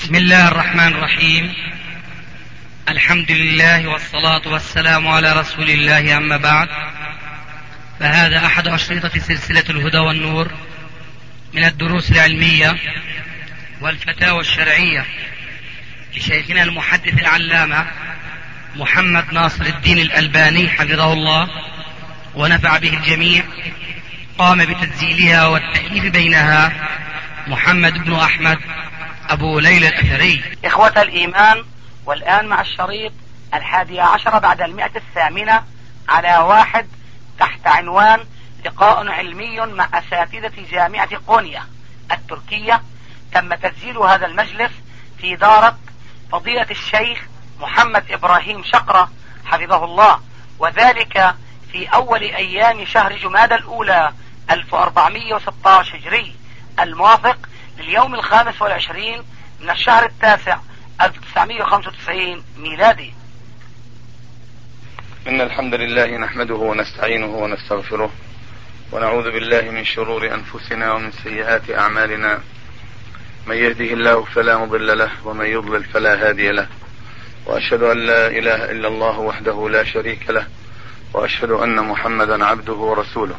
بسم الله الرحمن الرحيم. الحمد لله والصلاة والسلام على رسول الله، أما بعد، فهذا أحد أشرطة سلسلة الهدى والنور من الدروس العلمية والفتاوى الشرعية لشيخنا المحدث العلامة محمد ناصر الدين الألباني حفظه الله ونفع به الجميع. قام بتسجيلها والتأليف بينها محمد بن أحمد أبو ليلى الأثري. إخوة الإيمان، والآن مع الشريط 11 بعد 108 على 1 تحت عنوان لقاء علمي مع أساتذة جامعة قونيا التركية. تم تسجيل هذا المجلس في دارة فضيلة الشيخ محمد إبراهيم شقرة حفظه الله، وذلك في أول أيام شهر جمادى الأولى 1416 هجري، الموافق لليوم 25 من الشهر التاسع 1995 ميلادي. إن الحمد لله نحمده ونستعينه ونستغفره ونعوذ بالله من شرور أنفسنا ومن سيئات أعمالنا. من يهده الله فلا مضل له ومن يضلل فلا هادي له، وأشهد أن لا إله إلا الله وحده لا شريك له، وأشهد أن محمدا عبده ورسوله.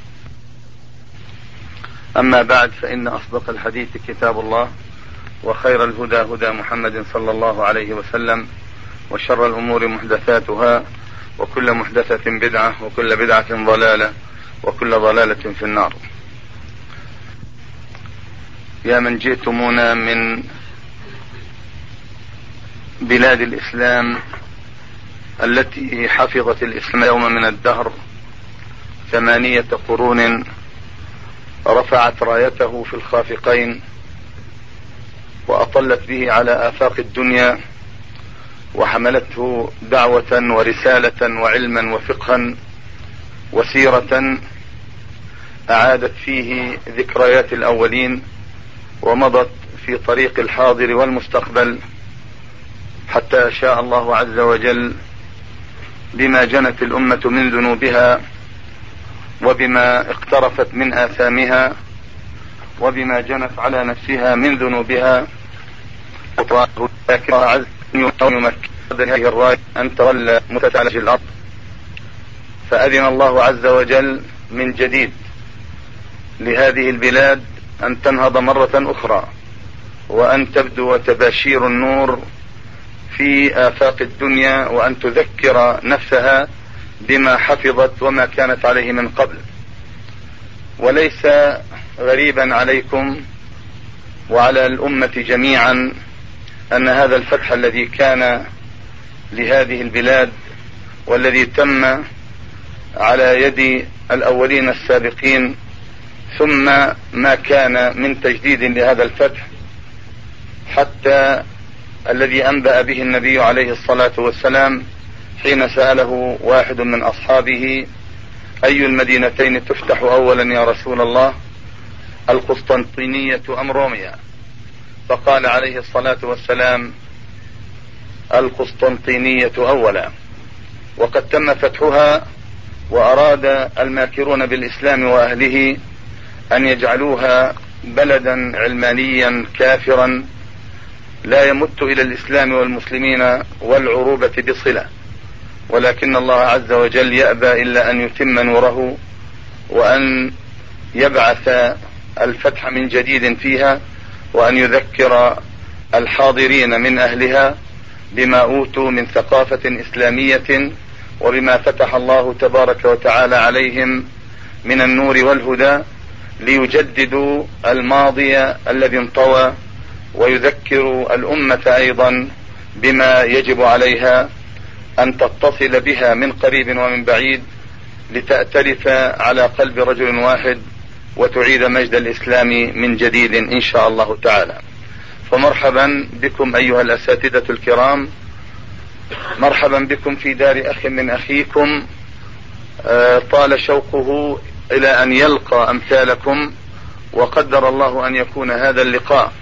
أما بعد، فإن أصدق الحديث كتاب الله، وخير الهدى هدى محمد صلى الله عليه وسلم، وشر الأمور محدثاتها، وكل محدثة بدعة، وكل بدعة ضلالة، وكل ضلالة في النار. يا من جئتمونا من بلاد الإسلام التي حفظت الإسلام يوم من الدهر 8 قرون، رفعت رايته في الخافقين وأطلت به على آفاق الدنيا، وحملته دعوة ورسالة وعلما وفقها وسيرة أعادت فيه ذكريات الأولين ومضت في طريق الحاضر والمستقبل، حتى شاء الله عز وجل بما جنت الأمة من ذنوبها، وبما اقترفت من آثامها، وبما جنت على نفسها من ذنوبها، أن تولى متسعلج الأرض. فأذن الله عز وجل من جديد لهذه البلاد أن تنهض مرة أخرى، وأن تبدو تباشير النور في آفاق الدنيا، وأن تذكر نفسها بما حفظت وما كانت عليه من قبل. وليس غريبا عليكم وعلى الأمة جميعا أن هذا الفتح الذي كان لهذه البلاد والذي تم على يد الأولين السابقين، ثم ما كان من تجديد لهذا الفتح، حتى الذي أنبأ به النبي عليه الصلاة والسلام حين سأله واحد من أصحابه: أي المدينتين تفتح أولا يا رسول الله، القسطنطينية أم روميا؟ فقال عليه الصلاة والسلام: القسطنطينية أولا. وقد تم فتحها، وأراد الماكرون بالإسلام وأهله أن يجعلوها بلدا علمانيا كافرا لا يمت إلى الإسلام والمسلمين والعروبة بصلة، ولكن الله عز وجل يأبى إلا أن يتم نوره وأن يبعث الفتح من جديد فيها، وأن يذكر الحاضرين من أهلها بما أوتوا من ثقافة إسلامية، وبما فتح الله تبارك وتعالى عليهم من النور والهدى، ليجددوا الماضي الذي انطوى، ويذكروا الأمة أيضا بما يجب عليها أن تتصل بها من قريب ومن بعيد، لتأتلف على قلب رجل واحد، وتعيد مجد الإسلام من جديد إن شاء الله تعالى. فمرحبا بكم أيها الأساتذة الكرام، مرحبا بكم في دار أخ من أخيكم طال شوقه إلى أن يلقى أمثالكم، وقدر الله أن يكون هذا اللقاء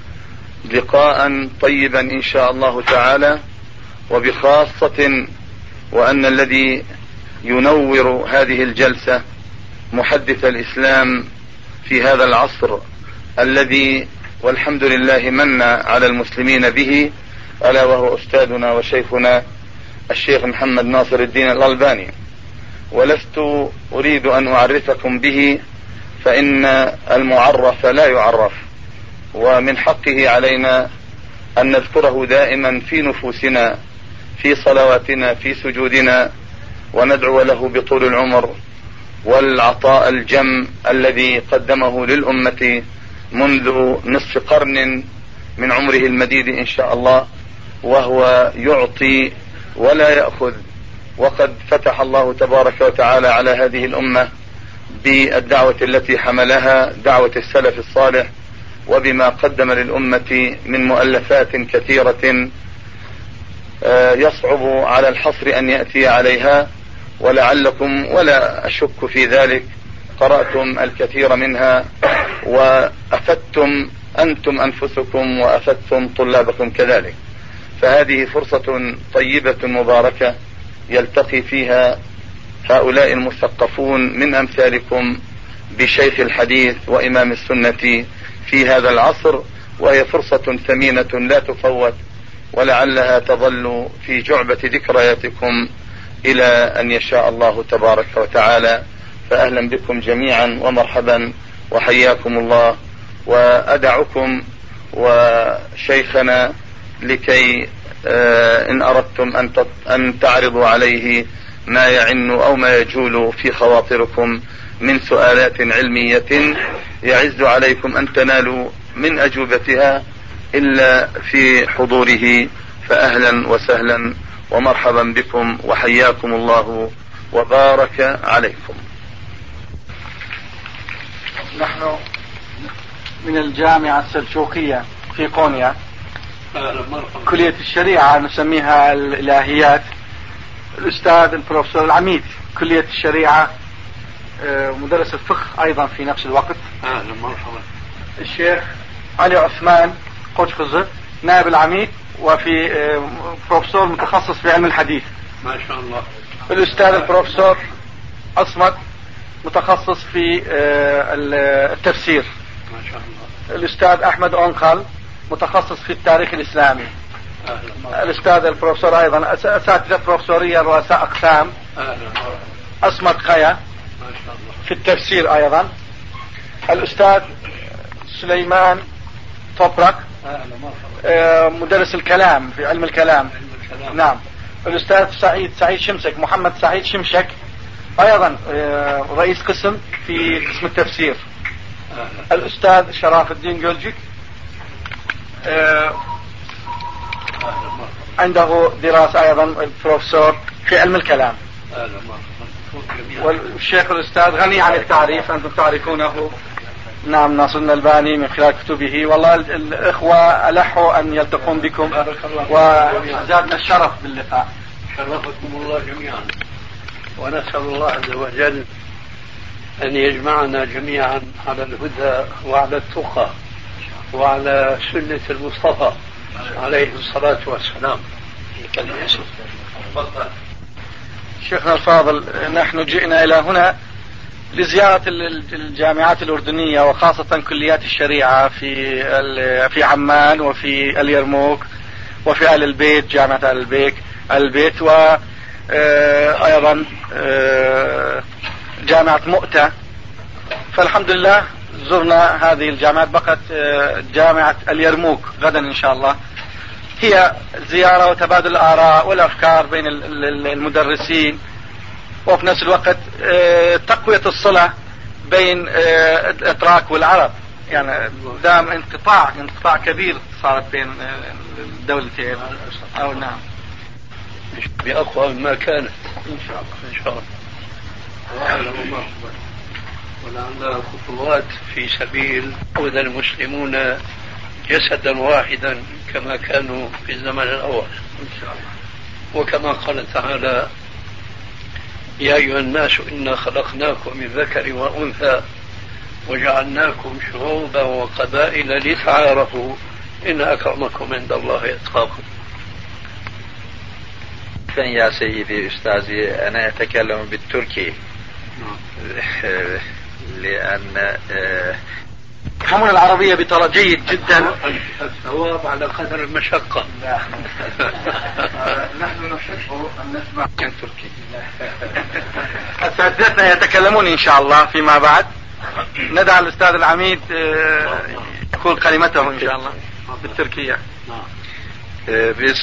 لقاء طيبا إن شاء الله تعالى، وبخاصة وأن الذي ينور هذه الجلسة محدث الإسلام في هذا العصر الذي والحمد لله من على المسلمين به، ألا وهو أستاذنا وشيخنا الشيخ محمد ناصر الدين الألباني. ولست أريد أن أعرفكم به، فإن المعرف لا يعرف، ومن حقه علينا أن نذكره دائما في نفوسنا، في صلواتنا، في سجودنا، وندعو له بطول العمر والعطاء الجم الذي قدمه للأمة منذ نصف قرن من عمره المديد إن شاء الله، وهو يعطي ولا يأخذ. وقد فتح الله تبارك وتعالى على هذه الأمة بالدعوة التي حملها، دعوة السلف الصالح، وبما قدم للأمة من مؤلفات كثيرة يصعب على الحصر أن يأتي عليها، ولعلكم ولا أشك في ذلك قرأتم الكثير منها وأفدتم أنتم أنفسكم وأفدتم طلابكم كذلك. فهذه فرصة طيبة مباركة يلتقي فيها هؤلاء المثقفون من أمثالكم بشيخ الحديث وإمام السنة في هذا العصر، وهي فرصة ثمينة لا تفوت، ولعلها تظل في جعبة ذكرياتكم إلى أن يشاء الله تبارك وتعالى. فأهلا بكم جميعا ومرحبا وحياكم الله. وأدعكم وشيخنا لكي إن أردتم أن تعرضوا عليه ما يعن أو ما يجول في خواطركم من سؤالات علمية يعز عليكم أن تنالوا من أجوبتها إلا في حضوره. فأهلا وسهلا ومرحبا بكم وحياكم الله وبارك عليكم. نحن من الجامعة السلجوقية في قونيا، كلية الشريعة نسميها الإلهيات. الأستاذ البروفيسور العميد كلية الشريعة، مدرس الفقه أيضا في نفس الوقت. مرحبا. الشيخ علي عثمان قوشخزر نائب العميد، وفي بروفيسور متخصص في علم الحديث ما شاء الله. الأستاذ البروفيسور أصمت متخصص في التفسير ما شاء الله. الأستاذ أحمد أونقل متخصص في التاريخ الإسلامي. الأستاذ البروفيسور أيضا أساتذة بروفيسورية رؤساء أقسام. أصمت خيا في التفسير أيضا. الأستاذ سليمان طبرك مدرس الكلام في علم الكلام. نعم. الأستاذ سعيد شمشك، محمد سعيد شمشك أيضا رئيس قسم في قسم التفسير. الأستاذ شراف الدين جولجيك عنده دراسة أيضا البروفيسور في علم الكلام. والشيخ الأستاذ غني عن التعريف، أنتم تعرفونه. نعم، ناصر الألباني من خلال كتبه. والله الإخوة ألحوا أن يلتقون بكم وزادنا الشرف باللقاء. شرفكم الله جميعا، ونسأل الله عز وجل أن يجمعنا جميعا على الهدى وعلى التقى وعلى سنة المصطفى عليه الصلاة والسلام. شيخنا الفاضل، نحن جئنا إلى هنا لزيارة الجامعات الأردنية، وخاصة كليات الشريعة في عمان وفي اليرموك وفي آل البيت، جامعة آل البيت، وأيضا جامعة مؤتة. فالحمد لله زرنا هذه الجامعات. بقت جامعة اليرموك غدا إن شاء الله. هي زيارة وتبادل الآراء والأفكار بين المدرسين، وفي نفس الوقت تقوية الصلة بين الأتراك والعرب. يعني دام انقطاع كبير صارت بين الدولتين. أو نعم، بأقوى ما كانت إن شاء الله. إن شاء الله. ولعل خطوات في سبيل يكون المسلمون جسدا واحدا كما كانوا في الزمن الأول إن شاء الله. وكما قال تعالى: يا أيها الناس إنا خلقناكم من ذكر وأنثى وجعلناكم شعوبا وقبائل لتعارفوا إن أكرمكم عند الله يتقاكم. يا سيدي أستاذي، أنا أتكلم بالتركي لأن يفهمون العربية بطريقة جيد جدا. الثواب على قدر المشقة. نحن نحب أن نسمع تركي. أساتذتنا يتكلمون إن شاء الله فيما بعد. ندعى الأستاذ العميد يقول كلمته إن شاء الله بالتركية. Biz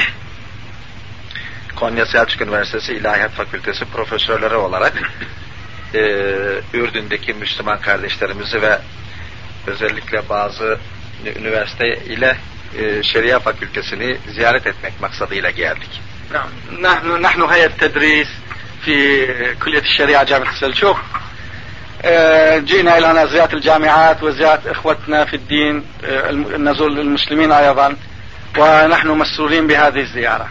Konya Selçuk Üniversitesi İlahiyat Fakültesi profesörleri olarak Ürdün'deki Müslüman kardeşlerimizi ve özellikle bazı üniversite ile Şeria Fakültesini ziyaret etmek maksadıyla geldik. نحن هيئة تدريس في كلية الشريعة جامعة السلجوق. جئنا إلى هنا زيارة الجامعات وزيارة إخوتنا في الدين نزور المسلمين أيضا ونحن مسرورين بهذه الزيارة.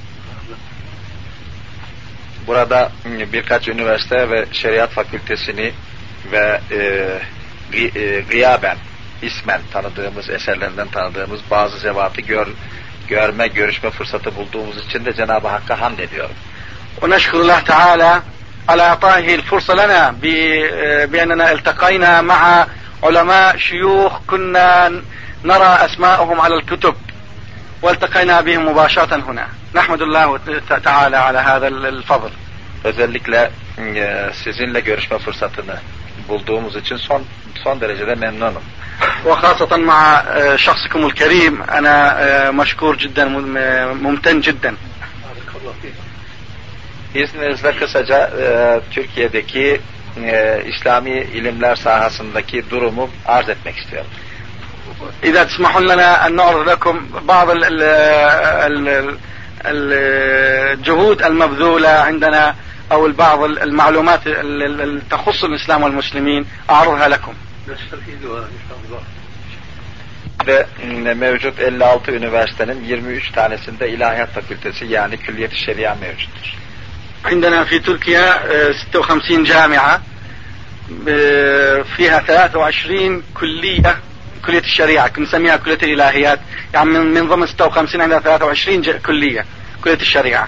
Burada birkaç üniversite ve Şeriat Fakültesini ve gıyaben, ismen tanıdığımız, eserlerinden tanıdığımız bazı zevatı görüşme fırsatı bulduğumuz için de Cenab-ı Hakk'a hamd ediyorum. ونشكر الله تعالى على إعطائه الفرصة لنا بأننا التقينا مع علماء شيوخ كنا نرى أسماءهم على الكتب والتقينا بهم مباشرة هنا. نحمد الله تعالى على هذا الفضل. Özellikle sizinle görüşme fırsatını bulduğumuz için son derecede memnunum. وخاصة مع شخصكم الكريم أنا مشكور جدا ممتن جدا. İzninizle kısaca Türkiye'deki İslami ilimler sahasındaki durumu arz etmek istiyorum. إذا تسمحون لنا أن نعرض لكم بعض الجهود المبذولة عندنا أو بعض المعلومات التي تخص الإسلام والمسلمين أعرضها لكم. Ve mevcut 56 üniversitenin 23 tanesinde ilahiyat fakültesi yani külliyet-i şeria mevcuttur. عندنا في تركيا 56 جامعة فيها 23 كلية كلية الشريعة نسميها كلية الإلهيات يعني من ضمن 56 عندنا 23 كلية كلية الشريعة.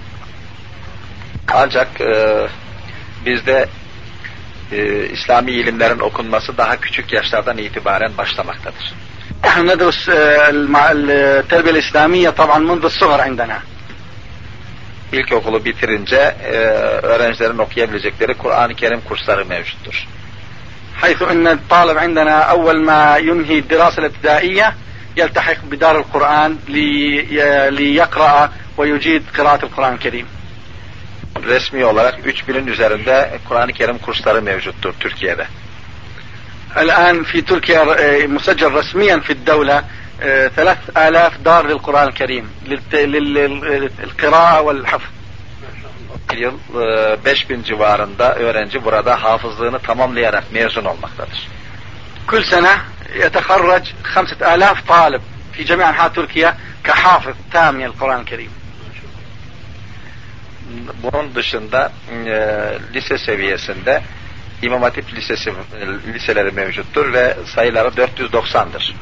Ancak bizde İslami ilimlerin okunması daha küçük yaşlardan itibaren başlamaktadır. نحن ندرس التربية الإسلامية طبعا منذ الصغر عندنا. İlkokulu bitirince öğrencilerin okuyabilecekleri Kur'an-ı Kerim kursları mevcuttur. حيث أن الطالب عندنا أول ما ينهي الدراسة الابتدائية يلتحق بدار القرآن ليقرأ ويجيد قراءة القرآن الكريم. Resmi olarak 3000'in üzerinde Kur'an-ı Kerim kursları mevcuttur Türkiye'de. الآن في تركيا مسجل رسميا في الدولة 3000 دار للقرآن الكريم للقراءة والحفظ. Yıl 5000 civarında öğrenci burada hafızlığını tamamlayarak mezun olmaktadır. كل سنة يتخرج 5000 طالب في جميع أنحاء تركيا كحافظ تام للقرآن الكريم. Bunun dışında lise seviyesinde İmam Hatip liseleri mevcuttur ve sayıları 490'dır.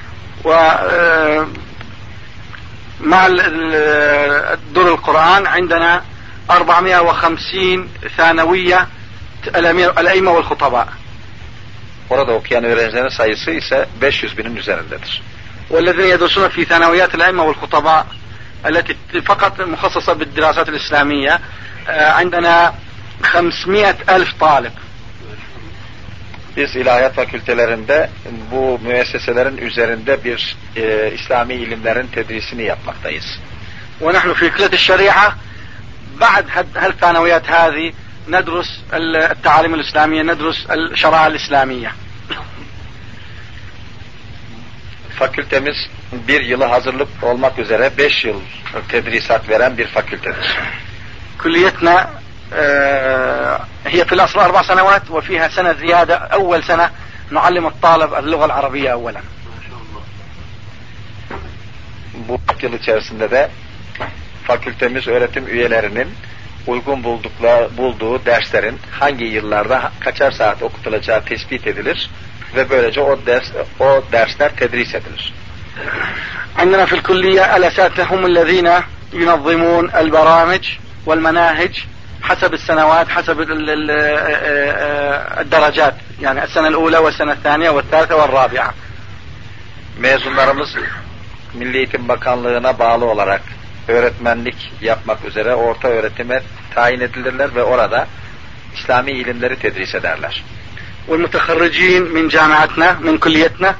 ومع دور القرآن عندنا 450 ثانوية الأئمة والخطباء. Orada okuyan öğrencilerin sayısı ise 500.000'in üzerindedir. والذين يدرسون في ثانويات الأئمة والخطباء التي فقط مخصصة بالدراسات الإسلامية عندنا 500,000 طالب. Biz ilahiyat fakültelerinde bu müesseselerin üzerinde bir İslami ilimlerin tedrisini yapmaktayız. ونحن في كلية الشريعة بعد هالثانويات هذه ندرس التعاليم الإسلامية ندرس الشرائع الإسلامية. Fakültemiz bir yılı hazırlık olmak üzere 5 yıl tedrisat veren bir fakültedir. كليتنا هي في الأصل 4 سنوات وفيها سنة زيادة أول سنة نعلم الطالب اللغة العربية أولا. Bu yıl içerisinde de fakültemiz öğretim üyelerinin uygun bulduğu derslerin hangi yıllarda kaçar saat okutulacağı tespit edilir ve böylece o dersler tedris edilir. عندنا في الكلية الأساتذة هم الذين ينظمون البرامج والمناهج حسب السنوات حسب الدرجات يعني السنة الأولى والسنة الثانية والثالثة والرابعة. Mezunlarımız Milli Eğitim Bakanlığı'na bağlı olarak öğretmenlik yapmak üzere orta öğretime tayin edilirler ve orada İslami ilimleri tedris ederler. والمتخرجين من جامعتنا من كليتنا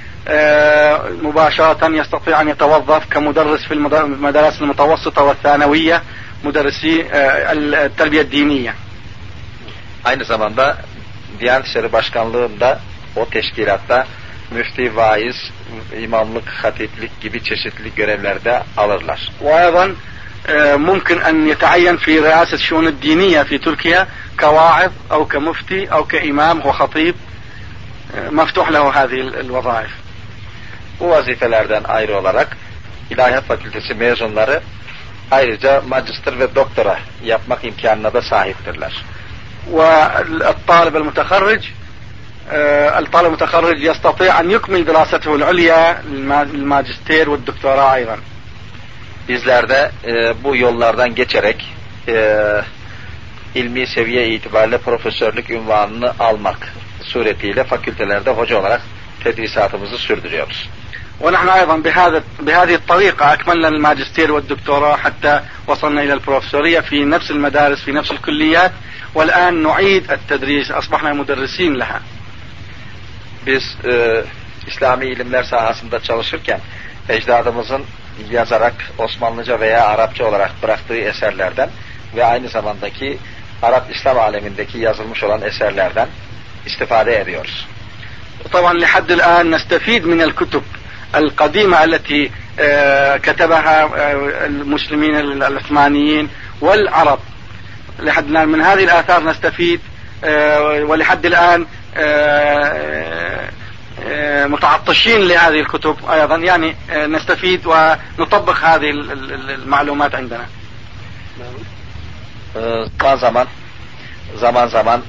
مباشرة يستطيع أن يتوظف كمدرس في المدارس المتوسطة والثانوية مدرسي التربية الدينية. Aynı zamanda Diyanet İşleri Başkanlığı'nda o teşkilatta müfti, vaiz, imamlık, hatiplik gibi çeşitli görevlerde alırlar. وأيضا ممكن أن يتعين في رئاسة الشؤون الدينية في تركيا كواعظ أو كمفتي أو كإمام وخطيب مفتوح له هذه الوظائف. Bu vazifelerden ayrı olarak İlahiyat Fakültesi mezunları ayrıca magister ve doktora yapmak imkanına da sahiptirler. والطالب المتخرج يستطيع أن يكمل دراسته العليا الماجستير والدكتوراه أيضا. Bizler de bu yollardan geçerek ilmi seviye itibariyle profesörlük unvanını almak suretiyle fakültelerde hoca olarak tedrisatımızı sürdürüyoruz. ونحن أيضا بهذه الطريقة أكملنا الماجستير والدكتوراه حتى وصلنا إلى البروفيسورية في نفس المدارس في نفس الكليات والآن نعيد التدريس أصبحنا مدرسين لها. Biz İslami ilimler sahasında çalışırken ecdadımızın yazarak Osmanlıca veya Arapça olarak bıraktığı eserlerden ve aynı zamandaki Arap İslam alemindeki yazılmış olan eserlerden istifade ediyoruz. طبعا لحد الآن نستفيد من الكتب القديمة التي كتبها المسلمين العثمانيين والعرب. لحد الآن من هذه الآثار نستفيد ولحد الآن متعطشين لهذه الكتب أيضا يعني نستفيد ونطبق هذه المعلومات عندنا. Zaman zaman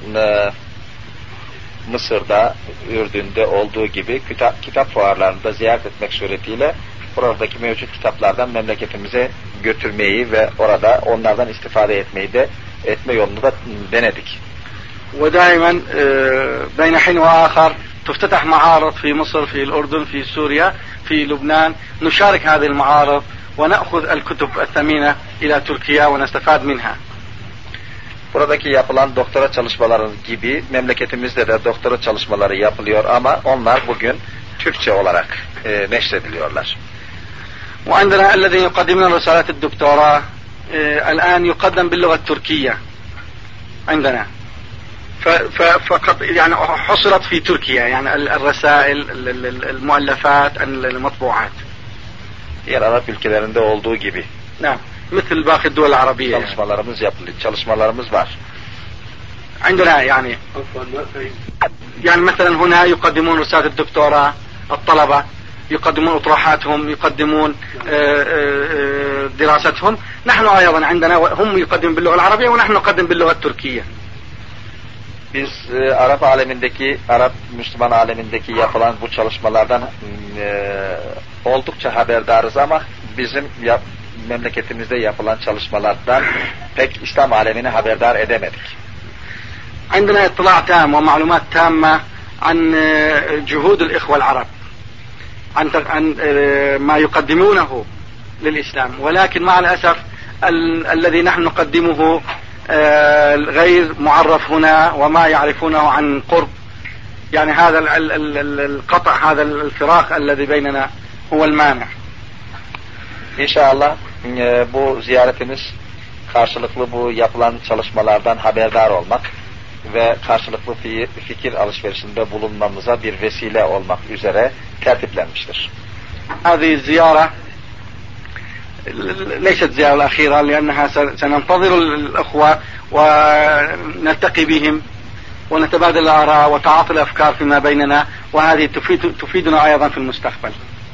Mısır'da, Ürdün'de olduğu gibi kitap fuarlarında ziyaret etmek suretiyle oradaki mevcut kitaplardan memleketimize götürmeyi ve orada onlardan istifade etme yolunu da denedik. ودائما بين حين وآخر تفتتح معارض في مصر في الأردن في سوريا في لبنان نشارك هذه المعارض ونأخذ الكتب الثمينة إلى تركيا ونستفاد منها. Buradaki yapılan doktora çalışmaları gibi memleketimizde de doktora çalışmaları yapılıyor ama onlar bugün Türkçe olarak neşrediliyorlar. وعندنا الذين يقدمون رسالات الدكتوراه الآن يقدم باللغة التركية عندنا. فقط يعني حصلت في تركيا يعني الرسائل المؤلفات المطبوعات. Diğer Arap ülkelerinde olduğu gibi. نعم. مثل باقي الدول العربية. Çalışmalarımız var. عندنا يعني مثلا هنا يقدمون رسالة الدكتوراه الطلبة يقدمون أطروحاتهم يقدمون دراستهم. نحن أيضا عندنا هم يقدمون باللغة العربية ونحن نقدم باللغة التركية. Biz Arap Müslüman alemindeki yapılan bu çalışmalardan oldukça haberdarız ama bizim memleketimizde yapılan çalışmalardan pek İslam alemini haberdar edemedik. عندنا اطلاع تام ومعلومات تامة عن جهود الإخوة العرب عن ما يقدمونه للإسلام ولكن مع الأسف الذي نحن نقدمه غير معرف هنا وما يعرفونه عن قرب يعني هذا القطع هذا الفراق الذي بيننا هو المانع. İnşallah bu ziyaretimiz karşılıklı bu yapılan çalışmalardan haberdar olmak ve karşılıklı fikir alışverişinde bulunmamıza bir vesile olmak üzere tertiplenmiştir. هذه الزيارة ليست زيارة الأخيرة لأنها سننتظر الأخوة ونلتقي بهم ونتبادل الآراء وتعاطي الأفكار فيما بيننا وهذه تفيدنا أيضا في المستقبل.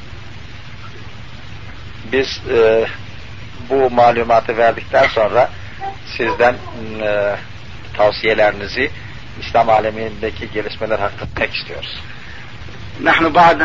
Biz bu malumatı verdikten sonra sizden tavsiyelerinizi İslam alemindeki gelişmeler hakkında pek istiyoruz. نحن بعد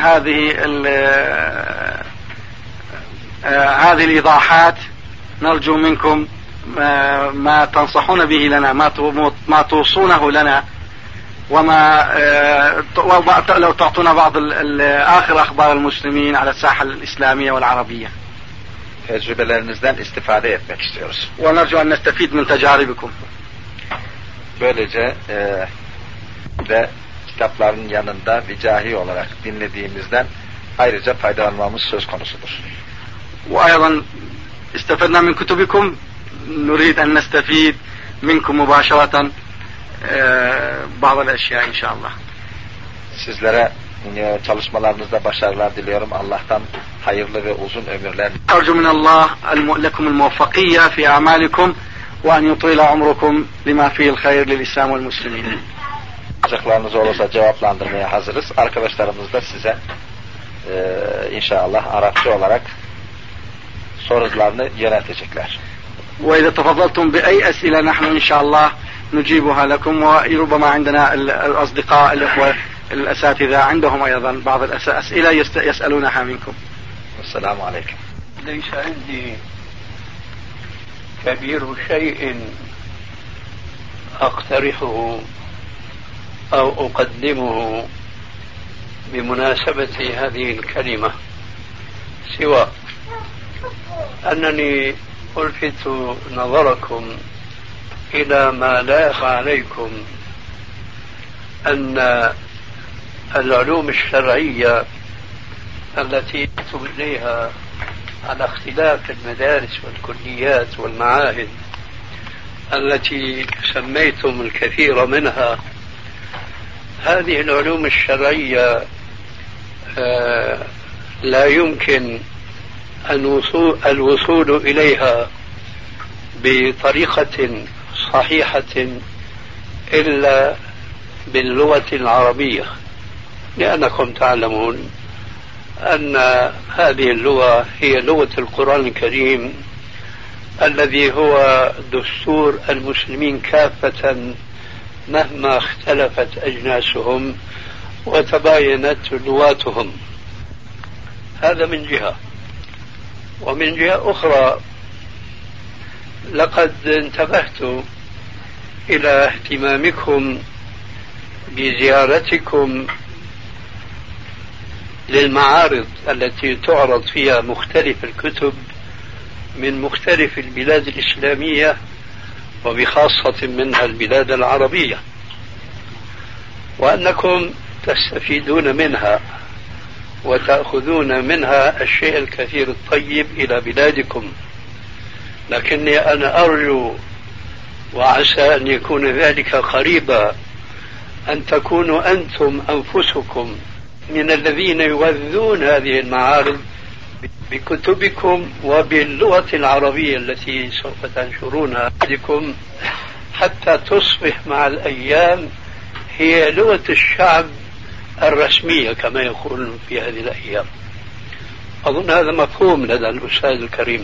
هذه الإيضاحات نرجو منكم ما تنصحون به لنا ما توصونه لنا وما لو تعطونا بعض آخر أخبار المسلمين على الساحة الإسلامية والعربية. Tecrübelerinizden istifade etmek istiyoruz. ونرجو أن نستفيد من تجاربكم. Böylece ve kitapların yanında vicahi olarak dinlediğimizden ayrıca faydalanmamız söz konusudur. وأيضا استفدنا من كتبكم نريد أن نستفيد منكم مباشرة بعض الأشياء إن شاء الله. Sizlere çalışmalarınızda başarılar diliyorum. Allah'tan hayırlı ve uzun ömürler. أرجو من الله لكم الموفقية في أعمالكم وأن يطيل عمركم لما فيه الخير للإسلام والمسلمين. Acıklarınız olursa cevaplandırmaya hazırız. Arkadaşlarımız da size inşallah Arapça olarak sorularını yöneltecekler. وإذا تفضلتم بأي أسئلة نحن إن شاء الله نجيبها لكم وربما عندنا الأصدقاء الأخوة الأساتذة عندهم أيضا بعض الأسئلة يسألونها منكم. السلام عليكم. ليس عندي كبير شيء أقترحه أو أقدمه بمناسبة هذه الكلمة سوى أنني ألفت نظركم إلى ما لا يخفى عليكم أن العلوم الشرعية التي يكتب إليها على اختلاف المدارس والكليات والمعاهد التي سميتم الكثير منها، هذه العلوم الشرعية لا يمكن الوصول إليها بطريقة صحيحة إلا باللغة العربية، لأنكم تعلمون أن هذه اللغة هي لغة القرآن الكريم الذي هو دستور المسلمين كافة مهما اختلفت أجناسهم وتباينت لغاتهم. هذا من جهة. ومن جهة أخرى لقد انتبهت إلى اهتمامكم بزيارتكم للمعارض التي تعرض فيها مختلف الكتب من مختلف البلاد الإسلامية وبخاصة منها البلاد العربية، وأنكم تستفيدون منها وتأخذون منها الشيء الكثير الطيب إلى بلادكم. لكني أنا أرجو وعسى أن يكون ذلك قريبا أن تكونوا أنتم أنفسكم من الذين يغذون هذه المعارض بكتبكم وباللغة العربية التي سوف تنشرونها لكم حتى تصبح مع الأيام هي لغة الشعب الرسمية كما يقولون في هذه الأيام. أظن هذا مفهوم لدى الأستاذ الكريم.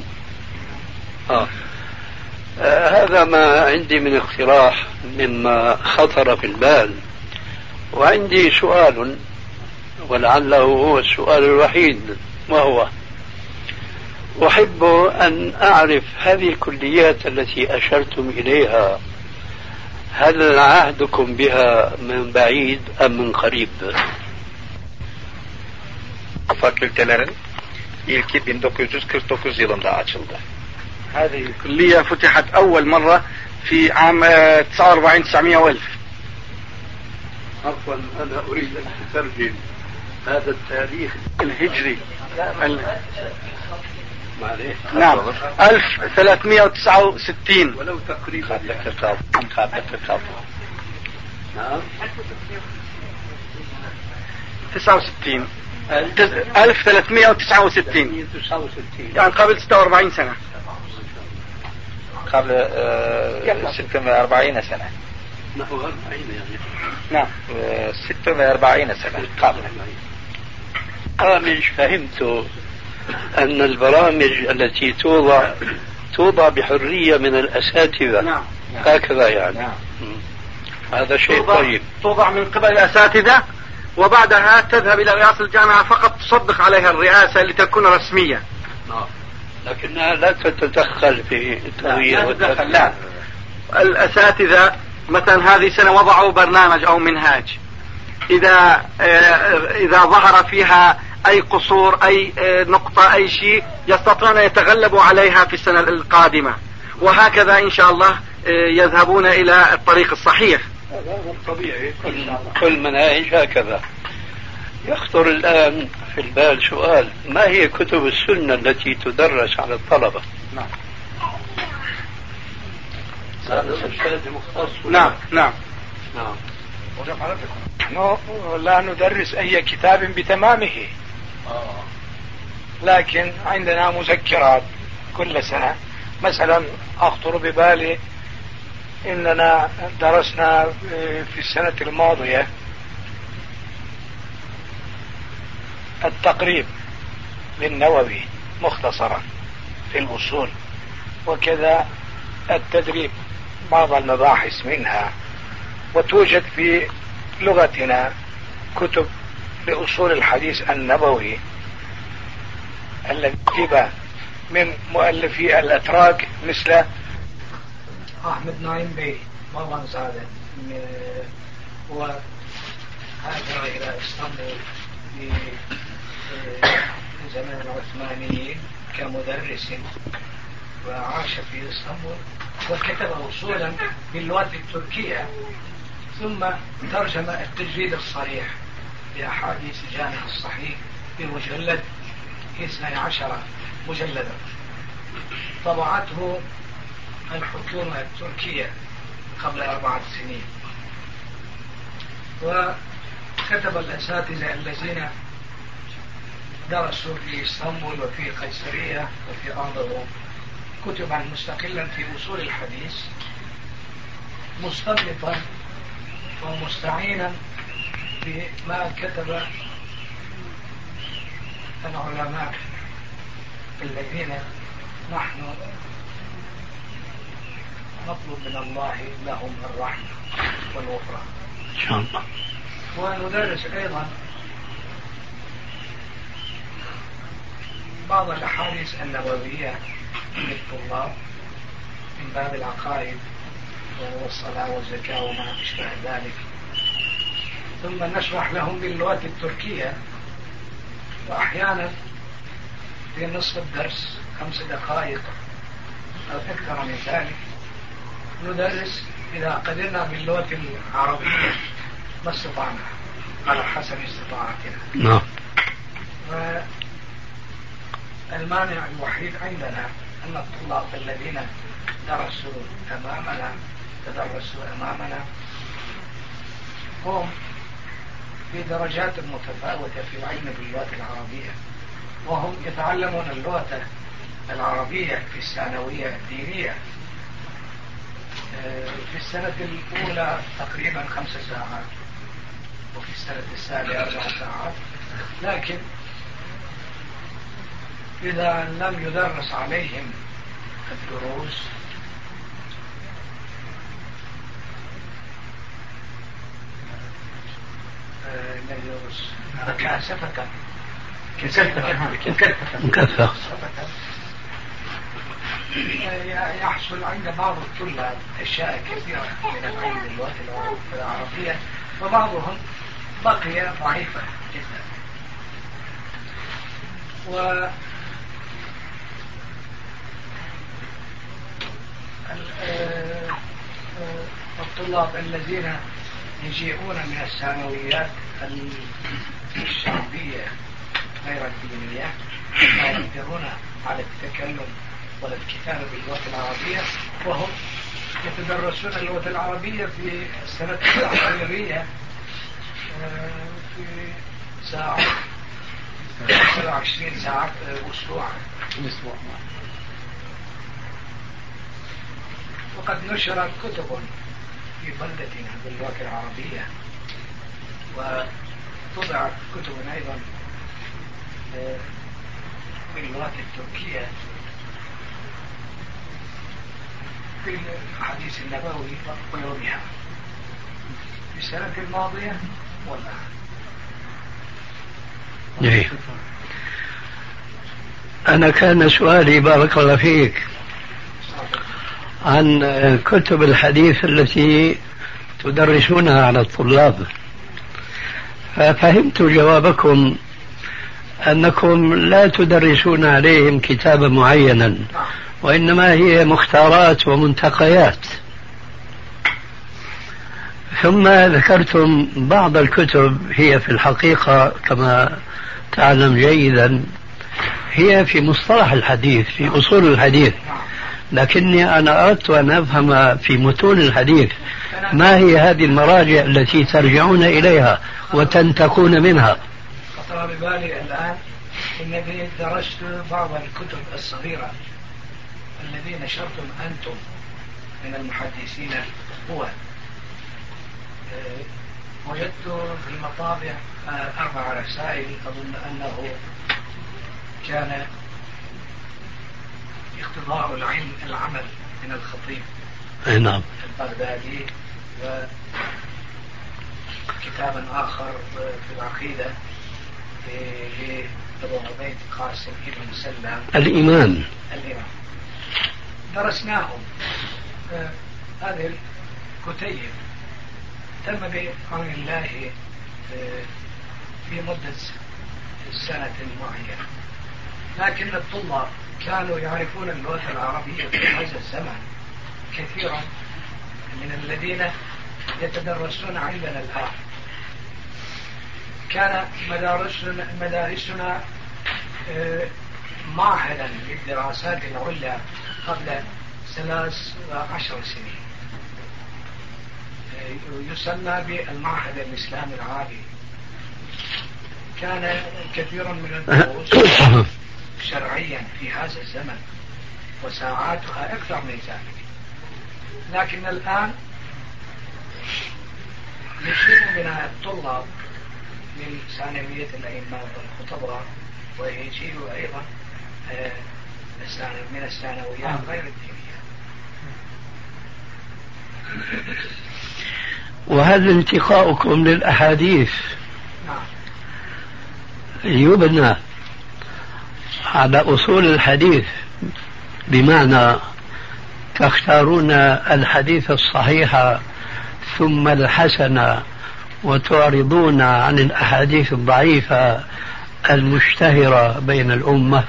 هذا ما عندي من اقتراح مما خطر في البال. وعندي سؤال ولعله هو السؤال الوحيد، وهو أحب أن أعرف هذه الكليات التي أشرتم إليها هل عهدكم بها من بعيد أم من قريب؟ Fakültelerin ilki 1949 yılında açıldı. هذه الكلية فتحت أول مرة في عام 49 و1000. عفوا أنا أريد أن أترجم هذا التاريخ الهجري. نعم 1369 ولو تقريبا. نعم 69 1369 يعني قبل 46 سنة. قبل 46 سنة. نحو 40 يعني. نعم 46 سنة قبل. برامج فهمت أن البرامج التي توضع بحرية من الأساتذة. نعم. هكذا يعني. نعم. هذا شيء طيب. توضع من قبل الأساتذة وبعدها تذهب إلى رئاسة الجامعة فقط تصدق عليها الرئاسة لتكون رسمية. نعم. لكنها لا تتدخل في التغيير لا. الأساتذة مثلا هذه سنة وضعوا برنامج أو منهاج، إذا ظهر فيها أي قصور أي نقطة أي شيء يستطيعون أن يتغلبوا عليها في السنة القادمة، وهكذا إن شاء الله يذهبون إلى الطريق الصحيح. هذا طبيعي، كل مناهج هكذا. يخطر الآن في البال سؤال: ما هي كتب السنة التي تدرس على الطلبة؟ نعم. نعم نعم نعم. نحن لا ندرس أي كتاب بتمامه، لكن عندنا مذكرات كل سنة. مثلا أخطر ببالي إننا درسنا في السنة الماضية التقريب للنووي مختصرا في الأصول، وكذا التدريب بعض المباحث منها. وتوجد في لغتنا كتب لأصول الحديث النبوي الذي كتب من مؤلفي الأتراك مثل أحمد نعيم بي مرغن سعادة، وهاجر إلى إسطنبول في زمان العثمانيين كمدرس، وعاش في إسطنبول وكتب أصولا باللغة التركية، ثم ترجم التجريد الصريح لأحاديث جامع الصحيح بمجلد 12 مجلدا، طبعته الحكومة التركية قبل 4 سنين. وكتب الأساتذة الذين درسوا في اسطنبول وفي قيصرية وفي أنظرو كتبا مستقلا في أصول الحديث، مستنبطا ومستعينا بما كتب العلماء الذين نحن نطلب من الله لهم الرحمة والغفران إن شاء الله. وندرس أيضا بعض الأحاديث النبوية للطلاب من باب العقائد والصلاة والزكاة وما أشبه ذلك، ثم نشرح لهم باللغة التركية. وأحيانا في نصف الدرس 5 دقائق أو أكثر من ذلك ندرس إذا قدرنا باللغة العربية ما استطعنا على حسب استطاعتنا. المانع الوحيد عندنا أن الطلاب الذين تدرسوا أمامنا هم في درجات متفاوتة في العلم باللغة العربية، وهم يتعلمون اللغة العربية في الثانوية الدينية في السنة الأولى تقريبا 5 ساعات، وفي السنة الثانية 4 ساعات. لكن إذا لم يدرس عليهم الدروس مكثفة يحصل عند بعض الطلاب أشياء كثيرة من العلم باللغة العربية، وبعضهم بقي ضعيفا جدا. الطلاب الذين يجيئون من الثانويات الشعبية غير الدينية لا يقدرون على التكلم ولا الكتابة باللغة العربية، وهم يتدرسون اللغة العربية في السنة التحضيرية في ساعة 20 ساعة أسبوعا. وقد نشرت كتب في بلدتنا باللغة العربية، وطبعت كتب أيضا باللغة التركية في الحديث النبوي ويومها في السنة الماضية والآن. أنا كان سؤالي بارك الله فيك عن كتب الحديث التي تدرسونها على الطلاب، ففهمت جوابكم أنكم لا تدرسون عليهم كتابا معينا، وإنما هي مختارات ومنتقيات. ثم ذكرتم بعض الكتب هي في الحقيقة كما تعلم جيدا هي في مصطلح الحديث، في أصول الحديث، لكني أنا أردت أن أفهم في متون الحديث ما هي هذه المراجع التي ترجعون إليها وتنتقون منها. خطر ببالي الآن إنني درست بعض الكتب الصغيرة الذي نشرتم أنتم من المحدثين. هو وجدت في المطابع 4 رسائل أظن أنه كان اختبار العلم العمل من الخطيب نعم البغدادي، وكتابا آخر في العقيدة لأبو عبيد قاسم بن سلام الإمام. درسناهم. هذه الكتيب تم بعون الله في مدة سنة معينة، لكن الطلاب كانوا يعرفون اللغة العربية في هذا الزمن كثيرا من الذين يتدرسون عندنا الآن. كان مدارسنا معهدا للدراسات العليا قبل 13 سنين، يسمى بالمعهد الإسلامي العالي. كان كثير من الدروس شرعيا في هذا الزمن وساعاتها أكثر من ذلك، لكن الآن يصير من الطلاب من ثانوية الأئمة والخطباء ويجيء أيضا من الثانويات غير الدينية. وهل انتقاؤكم للأحاديث يبنى على أصول الحديث، بمعنى تختارون الحديث الصحيح ثم الحسن وتعرضون عن الأحاديث الضعيفة المشتهرة بين الأمة؟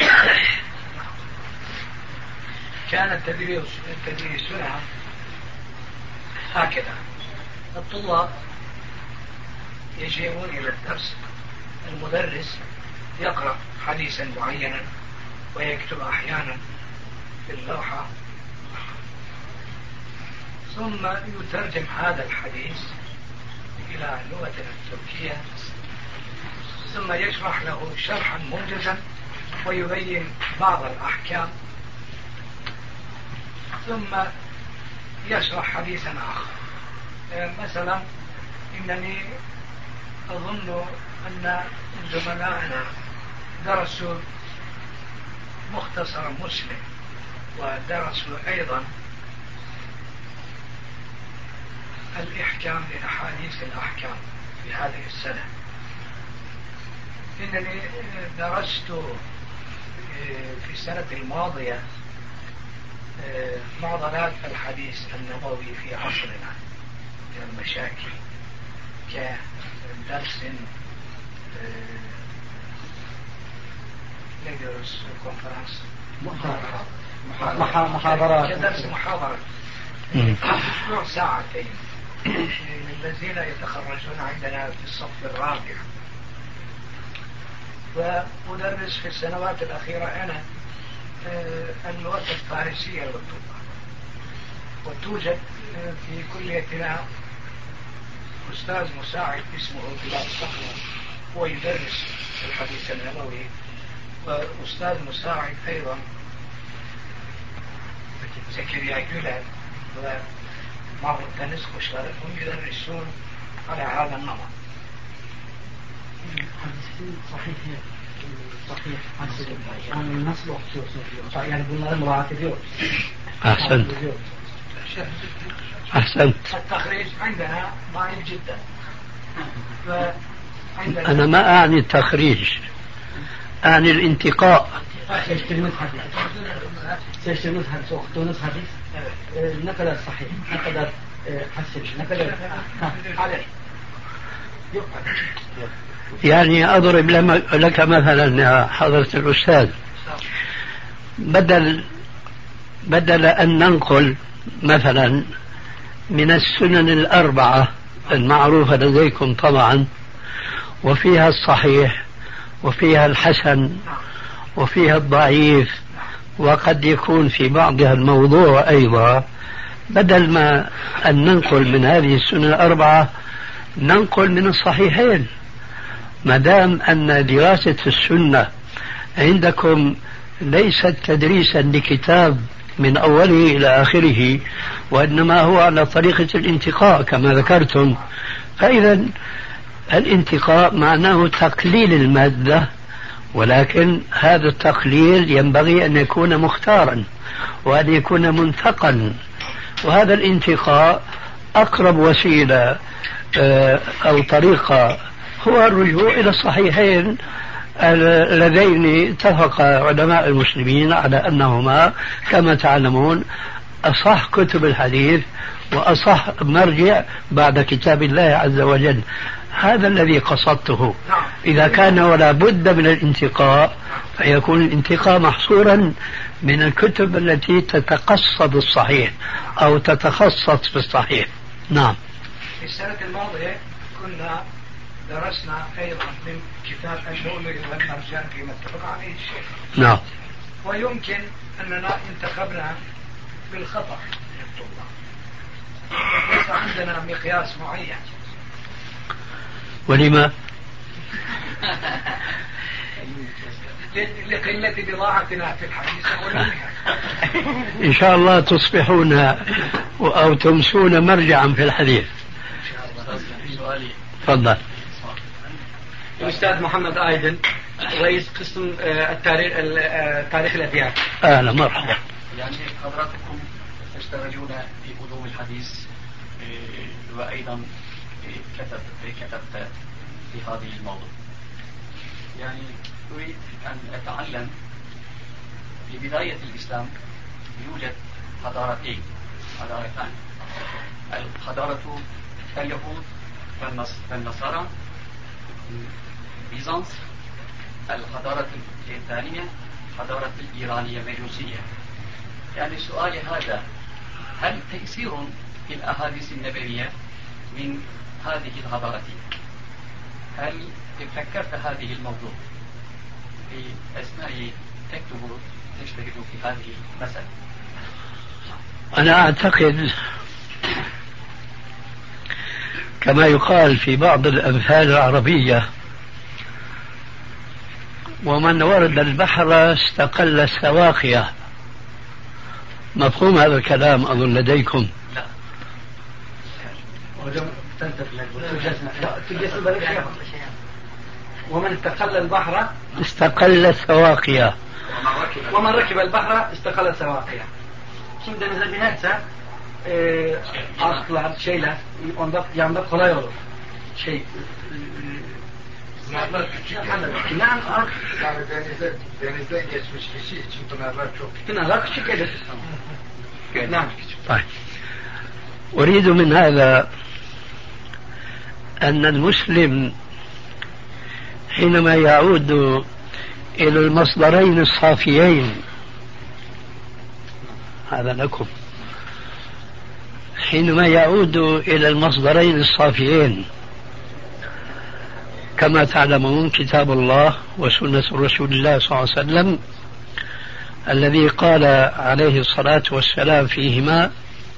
كان تدريسنا هكذا. الطلاب يجيئون إلى الدرس، المدرس يقرأ حديثا معينا ويكتب أحيانا في اللوحة، ثم يترجم هذا الحديث إلى اللغة التركية، ثم يشرح له شرحا موجزا ويبين بعض الأحكام، ثم يشرح حديثا آخر. مثلا إنني أظن أن زملائنا درسوا مختصر مسلم ودرسوا أيضا الإحكام لأحاديث الأحكام في هذه السنة. إنني درست في السنة الماضية معضلات الحديث النبوي في عصرنا من المشاكل كدرس ندرس كونفرنس محاضرة كدرس محاضرة أسبوع ساعتين للذين يتخرجون عندنا في الصف الرابع. وأدرس في السنوات الأخيرة أنا اللغة الفارسية للطلاب، وتوجد في كليتنا أستاذ مساعد اسمه بلال صخرة، هو يدرس الحديث النبوي، وأستاذ مساعد أيضا زكريا جلال ومعرض تنس خشلر، هم يدرسون على هذا النمط. أحسنت. التخريج عندنا ضعيف جدا. أنا ما أعني التخريج، أعني الانتقاء. seçtiğimiz hadis, okuduğunuz hadis ne kadar sahih, ne kadar hasen, ne kadar yok. يعني أضرب لك مثلا يا حضرة الأستاذ، بدل أن ننقل مثلا من السنن الأربعة المعروفة لديكم طبعا، وفيها الصحيح وفيها الحسن وفيها الضعيف وقد يكون في بعضها الموضوع أيضا، بدل ما أن ننقل من هذه السنن الأربعة ننقل من الصحيحين. ما دام أن دراسة السنة عندكم ليست تدريسا لكتاب من أوله إلى آخره، وإنما هو على طريقة الانتقاء كما ذكرتم، فإذا الانتقاء معناه تقليل المادة، ولكن هذا التقليل ينبغي أن يكون مختارا وأن يكون منتقا، وهذا الانتقاء أقرب وسيلة أو طريقة هو الرجوع إلى الصحيحين اللذين اتفق علماء المسلمين على أنهما كما تعلمون أصح كتب الحديث وأصح مرجع بعد كتاب الله عز وجل. هذا الذي قصدته. إذا كان ولا بد من الانتقاء فيكون الانتقاء محصورا من الكتب التي تتقصد الصحيح أو تتخصص في الصحيح. نعم. في السنة الماضية كنا درسنا أيضا من كتاب اللؤلؤ والمرجان فيما اتفق عليه الشيخ. نعم. ويمكن أننا انتخبنا بالخطأ للطلاب، ليس عندنا مقياس معين. ولما؟ لقلة بضاعتنا في الحديث والمنكر. إن شاء الله تصبحون أو تمسون مرجعا في الحديث. تفضل. الأستاذ محمد آيدن، رئيس قسم تاريخ الأديان. أهلا مرحبا. يعني حضراتكم تشتغلون في علوم الحديث وأيضا كتبت في هذه الموضوع. يعني أريد أن أتعلم في بداية الإسلام يوجد حضارتين، الحضارة اليهود والنصارى بيزنطة، الحضارة الثانية حضارة الإيرانية مجوسية. يعني سؤالي هذا، هل تأثير في الأحاديث النبوية من هذه الحضارتين؟ هل فكرت هذه الموضوع في أثناء تشتغل في هذه المسألة؟ أنا أعتقد كما يقال في بعض الأمثال العربية: ومن ورد البحر استقل السواقية. مفهوم هذا الكلام أظن لديكم؟ لا. ومن استقل البحر استقل السواقية. ومن ركب البحر استقل السواقية. Şimdi denize binerse arklar, şeyler, onda yanında kolay olur. Yani denizden geçmiş kişi için pınarlar çok. Pınarlar küçük gelir. نعم. طيب. أريد من هذا أن المسلم حينما يعود إلى المصدرين الصافيين، هذا لكم، حينما يعود إلى المصدرين الصافيين كما تعلمون كتاب الله وسنة رسول الله صلى الله عليه وسلم الذي قال عليه الصلاة والسلام فيهما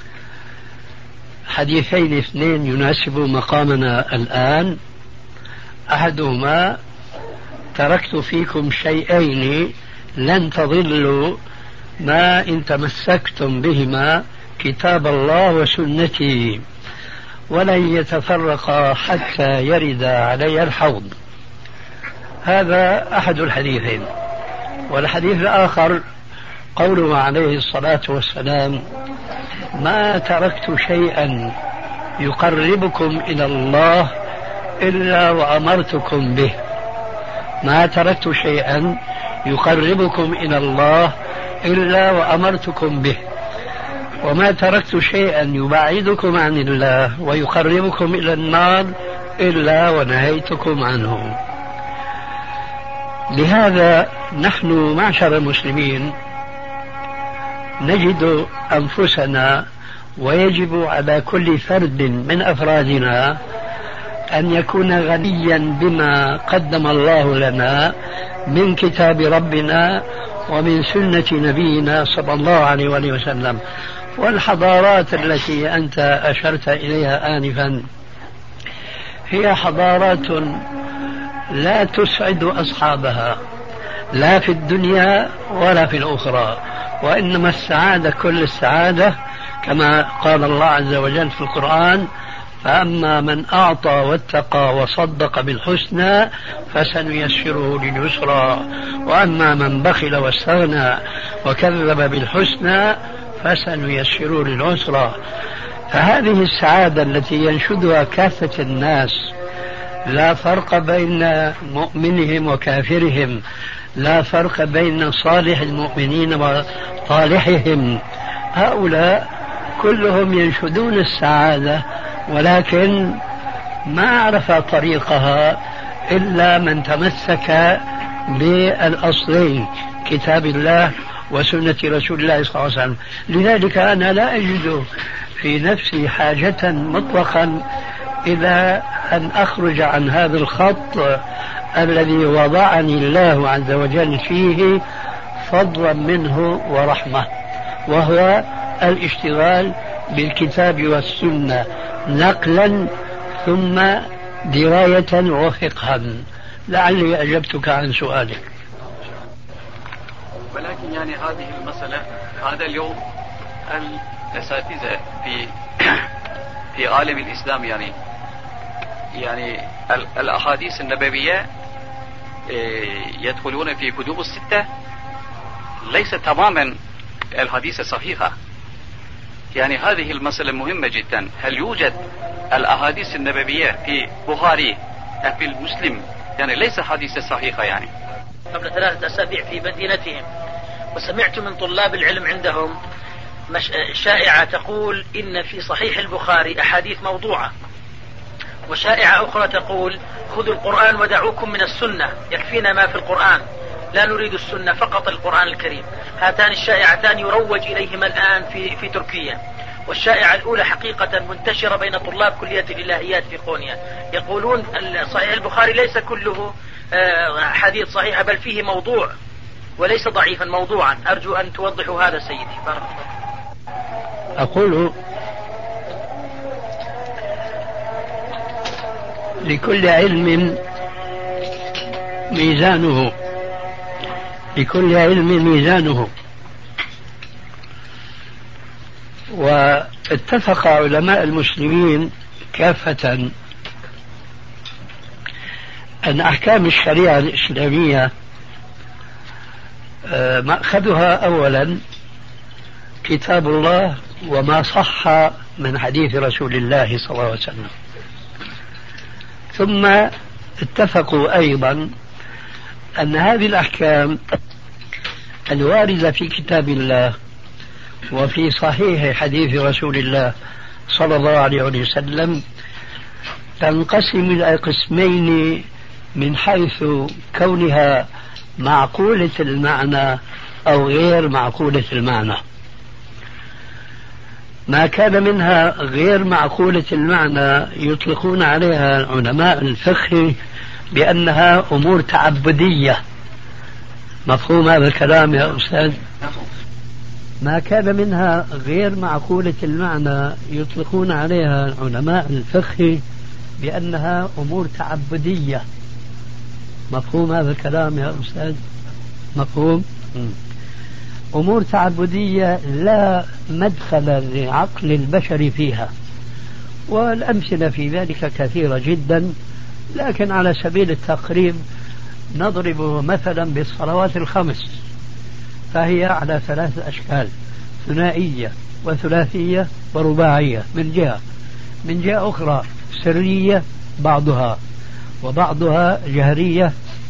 حديثين اثنين يناسب مقامنا الآن. أحدهما: تركت فيكم شيئين لن تضلوا ما إن تمسكتم بهما، كتاب الله وسنتي، ولن يتفرقا حتى يرد علي الحوض. هذا أحد الحديثين. والحديث الآخر قوله عليه الصلاة والسلام: ما تركت شيئا يقربكم إلى الله إلا وأمرتكم به. ما تركت شيئا يقربكم إلى الله إلا وأمرتكم به، وما تركت شيئا يبعدكم عن الله ويقربكم إلى النار إلا ونهيتكم عنه. لهذا نحن معشر المسلمين نجد أنفسنا، ويجب على كل فرد من أفرادنا أن يكون غنيا بما قدم الله لنا من كتاب ربنا ومن سنة نبينا صلى الله عليه وسلم. والحضارات التي أنت أشرت إليها آنفا هي حضارات لا تسعد أصحابها لا في الدنيا ولا في الأخرى، وإنما السعادة كل السعادة كما قال الله عز وجل في القرآن: فأما من أعطى واتقى وصدق بالحسنى فسنيسره لليسرى، وأما من بخل واستغنى وكذب بالحسنى فسنيسره للعسرى. فهذه السعادة التي ينشدها كافة الناس، لا فرق بين مؤمنهم وكافرهم، لا فرق بين صالح المؤمنين وطالحهم، هؤلاء كلهم ينشدون السعادة، ولكن ما عرف طريقها إلا من تمسك بالأصلين كتاب الله وسنة رسول الله صلى الله عليه وسلم. لذلك أنا لا أجد في نفسي حاجة مطلقا إلى أن أخرج عن هذا الخط الذي وضعني الله عز وجل فيه فضلا منه ورحمة، وهو الاشتغال بالكتاب والسنة نقلا ثم دراية وفقها. لعلي أجبتك عن سؤالك. ولكن يعني هذه المسألة، هذا اليوم الأساتذة في عالم الإسلام يعني الأحاديث النبوية يدخلون في كتب الستة ليس تماما الحديث صحيحة. يعني هذه المسألة مهمة جدا. هل يوجد الأحاديث النبوية في بخاري في المسلم؟ يعني ليس حديث صحيحة. يعني قبل 3 أسابيع في مدينتهم، وسمعت من طلاب العلم عندهم شائعة تقول إن في صحيح البخاري أحاديث موضوعة، وشائعة أخرى تقول خذوا القرآن ودعوكم من السنة، يكفينا ما في القرآن، لا نريد السنة فقط القرآن الكريم. هاتان الشائعتان يروج إليهما الآن في تركيا. والشائعة الأولى حقيقة منتشرة بين طلاب كلية الإلهيات في قونيا، يقولون صحيح البخاري ليس كله حديث صحيح، بل فيه موضوع وليس ضعيفا، موضوعا. أرجو أن توضحوا هذا سيدي. بارك الله. أقول لكل علم ميزانه، لكل علم ميزانه. واتفق علماء المسلمين كافة أن أحكام الشريعة الإسلامية مأخذها أولا كتاب الله وما صح من حديث رسول الله صلى الله عليه وسلم، ثم اتفقوا أيضا أن هذه الأحكام الواردة في كتاب الله وفي صحيح حديث رسول الله صلى الله عليه وسلم تنقسم إلى قسمين من حيث كونها معقولة المعنى أو غير معقولة المعنى. ما كان منها غير معقولة المعنى يطلقون عليها علماء الفقه بأنها أمور تعبدية. مفهوم هذا الكلام يا أستاذ؟ ما كان منها غير معقولة المعنى يطلقون عليها علماء الفقه بأنها أمور تعبدية. مفهوم هذا الكلام يا أستاذ؟ مفهوم؟ أمور تعبدية لا مدخل لعقل البشر فيها، والأمثلة في ذلك كثيرة جدا، لكن على سبيل التقريب نضرب مثلا بالصلوات الخمس، فهي على 3 أشكال: ثنائية وثلاثية ورباعية من جهة أخرى سرية بعضها، وبعضها جهرية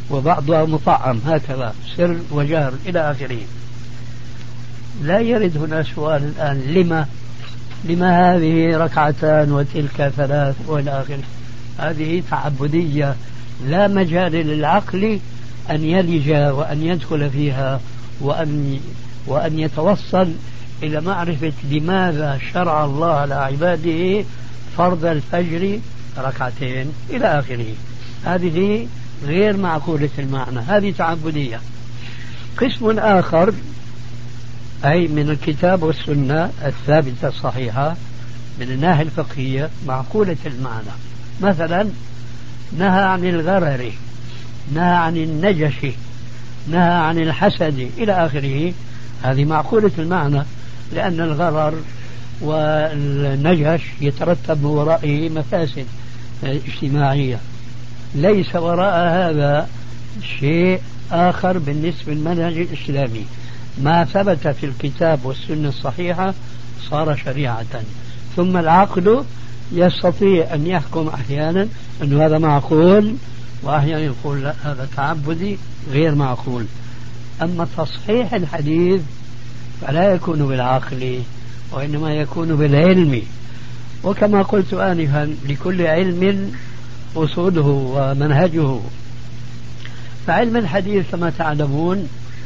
وبعضها مطعم هكذا سر وجهر إلى آخره. لا يرد هنا سؤال الآن لما هذه ركعتان وتلك ثلاث وإلى آخره. هذه تعبدية لا مجال للعقل أن يلج وأن يدخل فيها وأن يتوصل إلى معرفة لماذا شرع الله على عباده فرض الفجر ركعتين إلى آخره. هذه غير معقولة المعنى، هذه تعبدية. قسم آخر أي من الكتاب والسنة الثابتة الصحيحة من الناحية الفقهية معقولة المعنى. مثلا نهى عن الغرر، نهى عن النجش، نهى عن الحسد إلى آخره. هذه معقولة المعنى، لأن الغرر والنجش يترتب من ورائه مفاسد اجتماعية. ليس وراء هذا شيء آخر بالنسبة للمنهج الإسلامي. ما ثبت في الكتاب والسنة الصحيحة صار شريعة، ثم العقل يستطيع أن يحكم أحيانا أن هذا معقول، وأحيانا يقول لا هذا تعبدي غير معقول. أما تصحيح الحديث فلا يكون بالعقل وإنما يكون بالعلم. وكما قلت آنفا لكل علم أصوله ومنهجه. فعلم الحديث كما تعلمون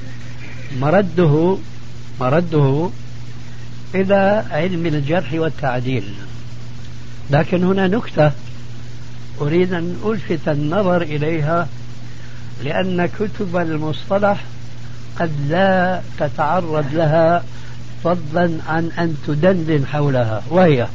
مرده إلى علم الجرح والتعديل. لكن هنا نكتة أريد أن ألفت النظر إليها، لأن كتب المصطلح قد لا تتعرض لها فضلا عن أن تدندن حولها، وهي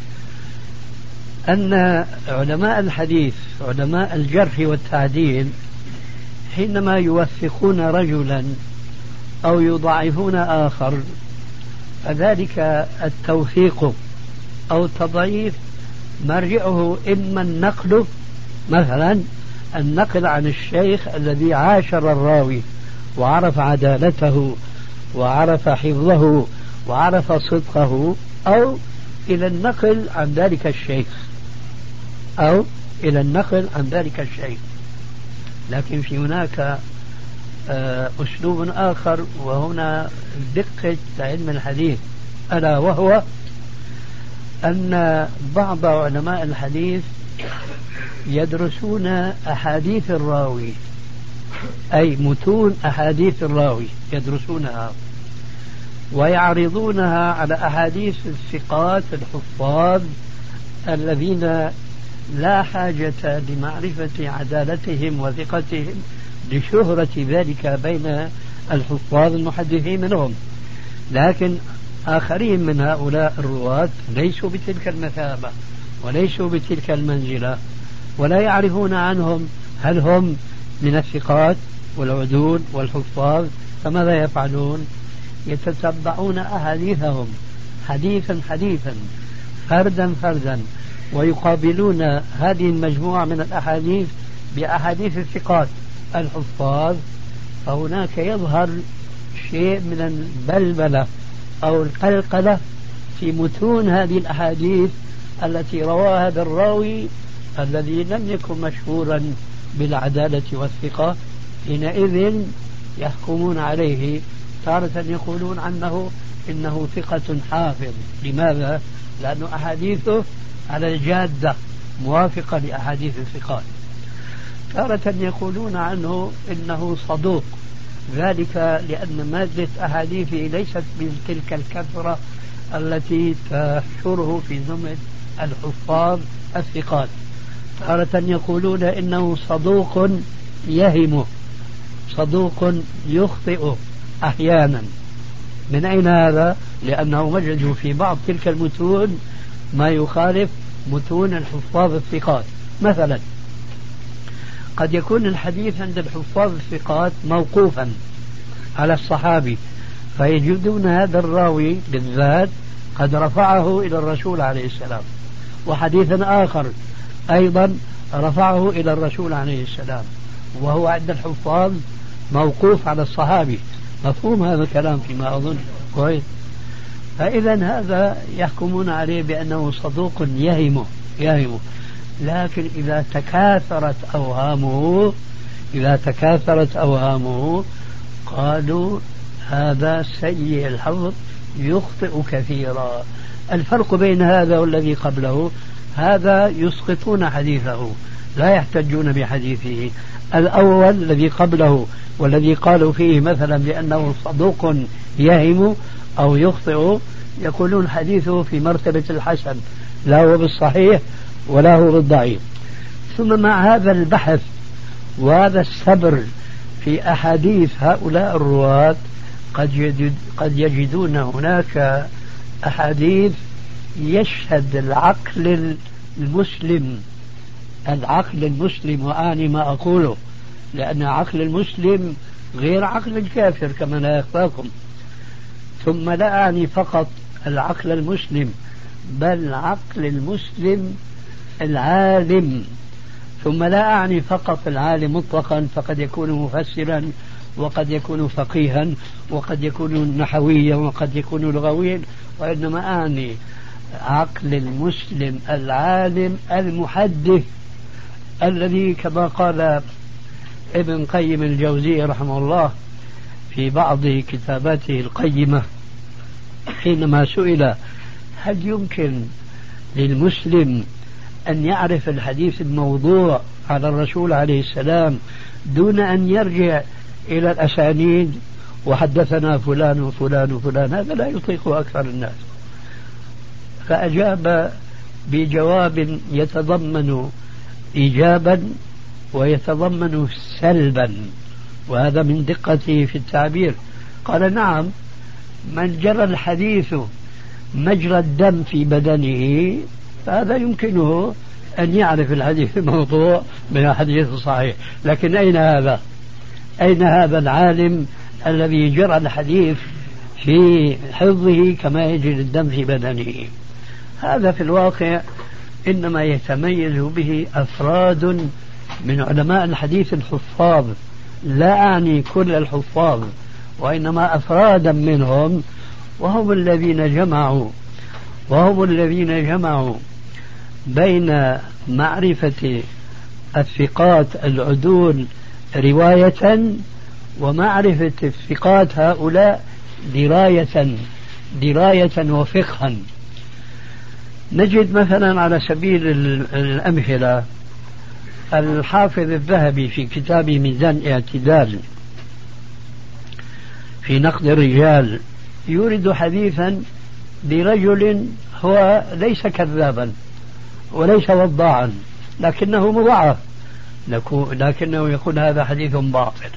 أن علماء الحديث علماء الجرح والتعديل حينما يوثقون رجلا أو يضعفون آخر فذلك التوثيق أو التضعيف مرجعه إما النقل، مثلا النقل عن الشيخ الذي عاشر الراوي وعرف عدالته وعرف حفظه وعرف صدقه، أو إلى النقل عن ذلك الشيخ لكن في هناك أسلوب آخر، وهنا دقة علم الحديث، ألا وهو أن بعض علماء الحديث يدرسون أحاديث الراوي، أي متون أحاديث الراوي يدرسونها ويعرضونها على أحاديث الثقات الحفاظ الذين لا حاجة لمعرفة عدالتهم وثقتهم لشهرة ذلك بين الحفاظ المحدثين منهم. لكن آخرين من هؤلاء الرواة ليسوا بتلك المثابة وليسوا بتلك المنزلة، ولا يعرفون عنهم هل هم من الثقات والعدول والحفاظ. فماذا يفعلون؟ يتتبعون أحاديثهم حديثا حديثا فردا فردا، ويقابلون هذه المجموعة من الأحاديث بأحاديث الثقات الحفاظ. فهناك يظهر شيء من البلبلة أو القلقلة في متون هذه الأحاديث التي رواها هذا الراوي الذي لم يكن مشهورا بالعدالة والثقة. حينئذ يحكمون عليه، تارة يقولون عنه إنه ثقة حافظ. لماذا؟ لأن أحاديثه على الجادة موافقة لأحاديث الثقات. تارة يقولون عنه إنه صدوق، ذلك لأن مادة أحاديثه ليست بتلك الكثرة التي تحشره في زمن الحفاظ الثقات. تارة يقولون إنه صدوق يهم، صدوق يخطئ أحيانا. من أين هذا؟ لأنه وجدوا في بعض تلك المتون ما يخالف متون الحفاظ الثقات. مثلا قد يكون الحديث عند الحفاظ الثقات موقوفا على الصحابي، فيجدون هذا الراوي بالذات قد رفعه إلى الرسول عليه السلام، وحديثا آخر أيضا رفعه إلى الرسول عليه السلام، وهو عند الحفاظ موقوف على الصحابي. مفهوم هذا الكلام فيما أظن كويس؟ فإذا هذا يحكمون عليه بأنه صدوق يهم. لكن إذا تكاثرت أوهامه إذا تكاثرت أوهامه قالوا هذا سيء الحفظ يخطئ كثيرا. الفرق بين هذا والذي قبله هذا يسقطون حديثه لا يحتجون بحديثه. الأول الذي قبله والذي قالوا فيه مثلا بأنه صدوق يهم أو يخطئ يقولون حديثه في مرتبة الحسن لا هو بالصحيح ولا هو بالضعيف. ثم مع هذا البحث وهذا الصبر في أحاديث هؤلاء الرواة قد يجدون هناك أحاديث يشهد العقل المسلم وأعني ما أقوله لأن عقل المسلم غير عقل الكافر كما لا يخفاكم. ثم لا أعني فقط العقل المسلم بل عقل المسلم العالم. ثم لا أعني فقط العالم مطلقا فقد يكون مفسرا وقد يكون فقيها وقد يكون نحويا وقد يكون لغويا، وإنما أعني عقل المسلم العالم المحدث الذي كما قال ابن قيم الجوزي رحمه الله في بعض كتاباته القيمة حينما سئل هل يمكن للمسلم أن يعرف الحديث الموضوع على الرسول عليه السلام دون أن يرجع إلى الأسانيد وحدثنا فلان وفلان وفلان، هذا لا يطيقه أكثر الناس. فأجاب بجواب يتضمن إيجابا ويتضمن سلبا، وهذا من دقته في التعبير. قال نعم، من جرى الحديث مجرى الدم في بدنه فهذا يمكنه أن يعرف الحديث الموضوع من الحديث الصحيح، لكن أين هذا العالم الذي جرى الحديث في حفظه كما يجري الدم في بدنه؟ هذا في الواقع إنما يتميز به أفراد من علماء الحديث الحفاظ، لا أعني كل الحفاظ وإنما أفرادا منهم، وهم الذين جمعوا بين معرفة الثقات العدول رواية ومعرفة الثقات هؤلاء دراية وفقها. نجد مثلا على سبيل الأمثلة الحافظ الذهبي في كتابه ميزان الاعتدال في نقد الرجال يورد حديثا برجل هو ليس كذابا وليس وضاعا لكنه مضاعف، لكنه يقول هذا حديث باطل.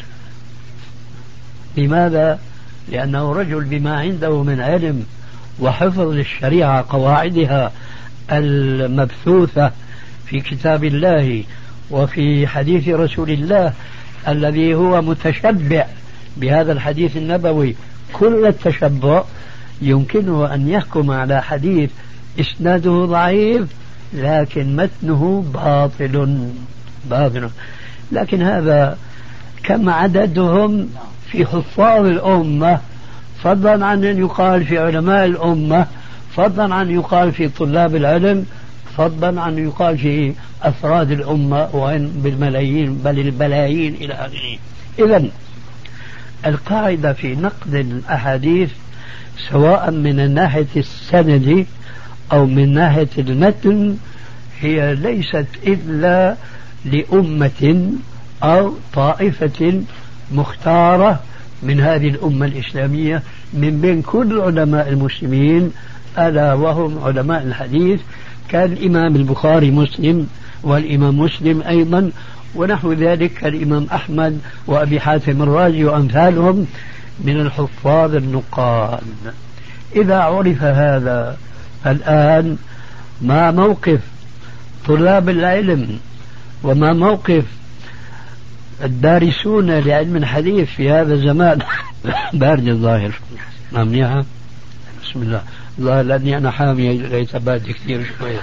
لماذا؟ لأنه رجل بما عنده من علم وحفظ للشريعة قواعدها المبثوثة في كتاب الله وفي حديث رسول الله الذي هو متشبع بهذا الحديث النبوي كل التشبع، يمكنه أن يحكم على حديث إسناده ضعيف لكن متنه باطل. لكن هذا كم عددهم في حفاظ الأمة، فضلا عن أن يقال في علماء الأمة، فضلا عن يقال في طلاب العلم، فضلا عن يقال في أفراد الأمة وإن بالملايين بل البلايين إلى آخره. إذن القاعدة في نقد الأحاديث سواء من الناحية السند أو من ناحية المتن هي ليست إلا لأمة أو طائفة مختارة من هذه الأمة الإسلامية من بين كل علماء المسلمين، ألا وهم علماء الحديث كالإمام البخاري مسلم والإمام مسلم أيضا ونحو ذلك كالإمام أحمد وأبي حاتم الرازي وأمثالهم من الحفاظ النقاد. إذا عرف هذا الآن ما موقف طلاب العلم وما موقف الدارسون لعلم الحديث في هذا الزمان بارد الظاهر منيحة بسم الله الله لأني أنا حامي ليس بارد كثير شوية.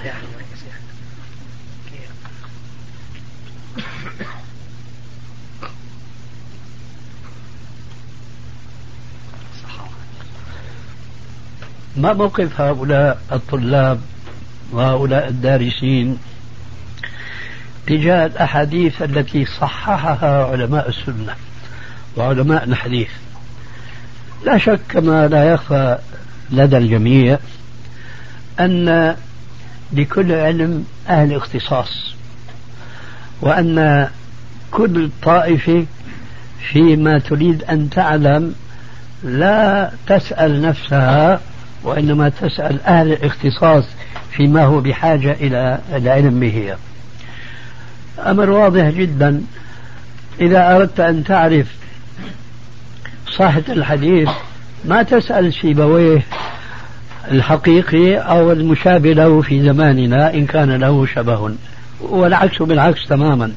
ما موقف هؤلاء الطلاب وهؤلاء الدارسين تجاه الأحاديث التي صححها علماء السنة وعلماء الحديث. لا شك كما لا يخفى لدى الجميع أن لكل علم أهل اختصاص، وأن كل طائفة فيما تريد أن تعلم لا تسأل نفسها، وإنما تسأل أهل الاختصاص فيما هو بحاجة إلى العلم به. أمر واضح جدا. إذا أردت أن تعرف صحة الحديث ما تسأل سيبويه الحقيقي أو المشابه له في زماننا إن كان له شبه، والعكس بالعكس تماما.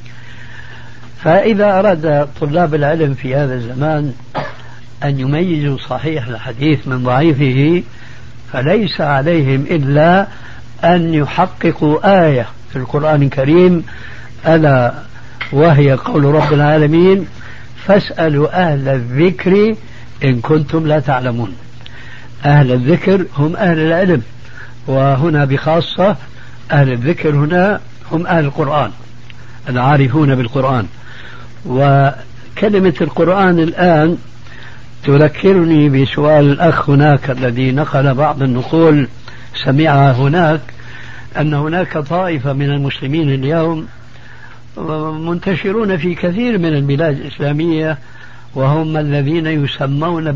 فإذا أراد طلاب العلم في هذا الزمان أن يميزوا صحيح الحديث من ضعيفه فليس عليهم إلا أن يحققوا آية في القرآن الكريم، ألا وهي قول رب العالمين: فاسألوا أهل الذكر إن كنتم لا تعلمون. أهل الذكر هم أهل العلم، وهنا بخاصة أهل الذكر هنا هم أهل القرآن العارفون بالقرآن. وكلمة القرآن الآن تذكرني بسؤال الأخ هناك الذي نقل بعض النقول سمعها هناك، أن هناك طائفة من المسلمين اليوم منتشرون في كثير من البلاد الإسلامية وهم الذين يسمون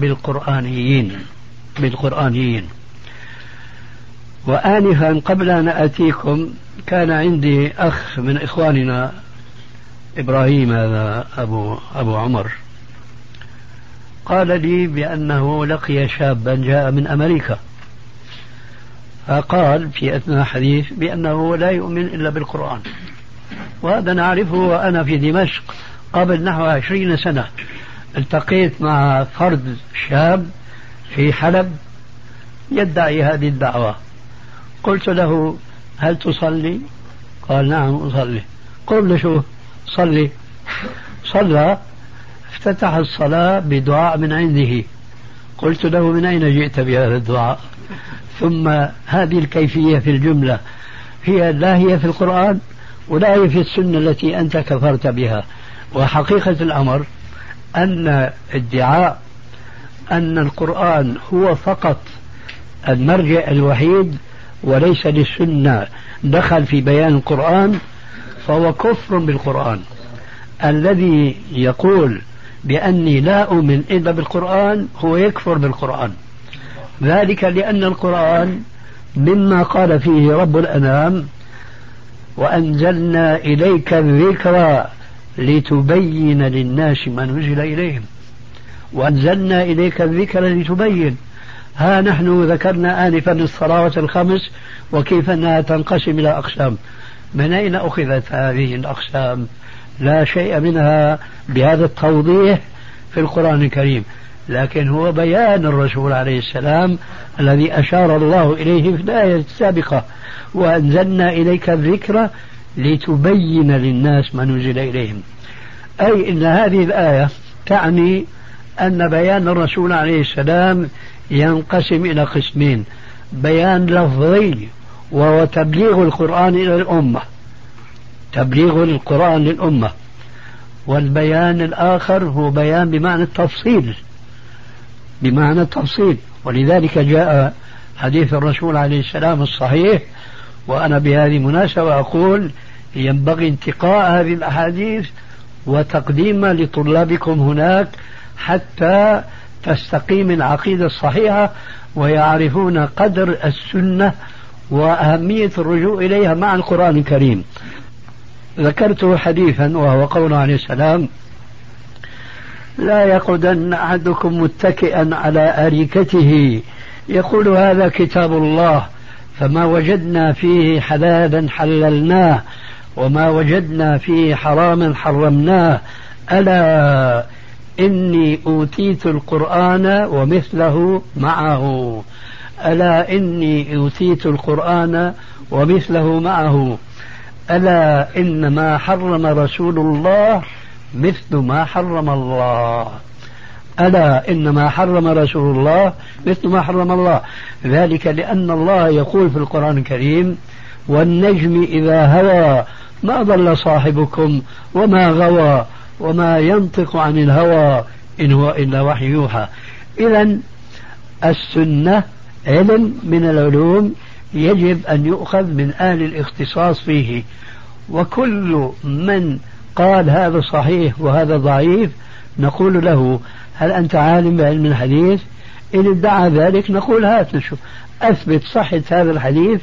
بالقرآنيين. وآنفا قبل أن أتيكم كان عندي أخ من إخواننا إبراهيم، هذا أبو عمر، قال لي بأنه لقي شابا جاء من أمريكا، فقال في أثناء حديث بأنه لا يؤمن إلا بالقرآن. وهذا نعرفه. وأنا في دمشق قبل نحو 20 سنة التقيت مع فرد شاب في حلب يدعي هذه الدعوة. قلت له: هل تصلي؟ قال: نعم أصلي. قل شو صلي؟ صلى، افتتح الصلاة بدعاء من عنده. قلت له: من أين جئت بهذا الدعاء؟ ثم هذه الكيفية في الجملة لا هي في القرآن ولا هي في السنة التي أنت كفرت بها. وحقيقة الأمر أن ادعاء أن القرآن هو فقط المرجع الوحيد وليس للسنة دخل في بيان القرآن فهو كفر بالقرآن. الذي يقول بأني لا أؤمن إلا بالقرآن هو يكفر بالقرآن، ذلك لأن القرآن مما قال فيه رب الأنام: وأنزلنا إليك الذكر لتبين للناس ما نزل إليهم. وأنزلنا إليك الذكر لتبين. ها نحن ذكرنا آنفا الصلوات الخمس وكيف أنها تنقسم إلى أقسام. من أين أخذت هذه الأقسام؟ لا شيء منها بهذا التوضيح في القرآن الكريم، لكن هو بيان الرسول عليه السلام الذي أشار الله إليه في الآية السابقة: وأنزلنا إليك الذكر لتبين للناس ما نزل إليهم. أي إن هذه الآية تعني أن بيان الرسول عليه السلام ينقسم إلى قسمين: بيان لفظي وهو تبليغ القرآن إلى الأمة، تبليغ القرآن للأمة، والبيان الآخر هو بيان بمعنى التفصيل، بمعنى التفصيل. ولذلك جاء حديث الرسول عليه السلام الصحيح. وأنا بهذه المناسبة أقول ينبغي انتقاء هذه الأحاديث وتقديمها لطلابكم هناك حتى تستقيم العقيدة الصحيحة ويعرفون قدر السنة وأهمية الرجوع إليها مع القرآن الكريم. ذكرت حديثا وهو قوله عليه السلام: لا يقعدن أحدكم متكئا على أريكته يقول هذا كتاب الله فما وجدنا فيه حلالا حللناه وما وجدنا فيه حراما حرمناه ألا إني أوتيت القرآن ومثله معه، ألا إني أوتيت القرآن ومثله معه، ألا إنما حرم رسول الله مثل ما حرم الله، ألا إنما حرم رسول الله مثل ما حرم الله. ذلك لأن الله يقول في القرآن الكريم: والنجم إذا هوى ما ضل صاحبكم وما غوى وما ينطق عن الهوى إن هو إلا وحي يوحى. إذن السنة علم من العلوم يجب أن يؤخذ من أهل الاختصاص فيه، وكل من قال هذا صحيح وهذا ضعيف نقول له هل أنت عالم بعلم الحديث؟ إن ادعى ذلك نقول هات نشوف أثبت صحة هذا الحديث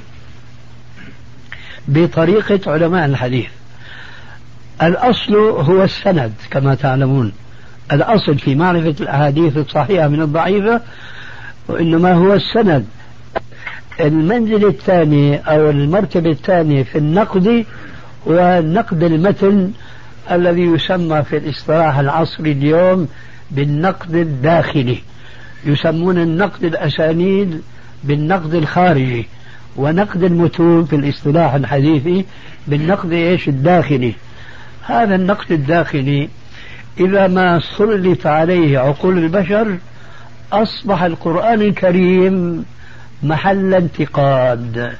بطريقة علماء الحديث. الأصل هو السند كما تعلمون، الأصل في معرفة الأحاديث الصحيحة من الضعيفة وإنما هو السند. المنزل الثاني أو المرتبة الثانية في النقد هو نقد المتن الذي يسمى في الاصطلاح العصري اليوم بالنقد الداخلي. يسمون النقد الأسانيد بالنقد الخارجي، ونقد المتون في الاصطلاح الحديثي بالنقد الداخلي. هذا النقد الداخلي إذا ما سلط عليه عقول البشر أصبح القرآن الكريم محل انتقاد،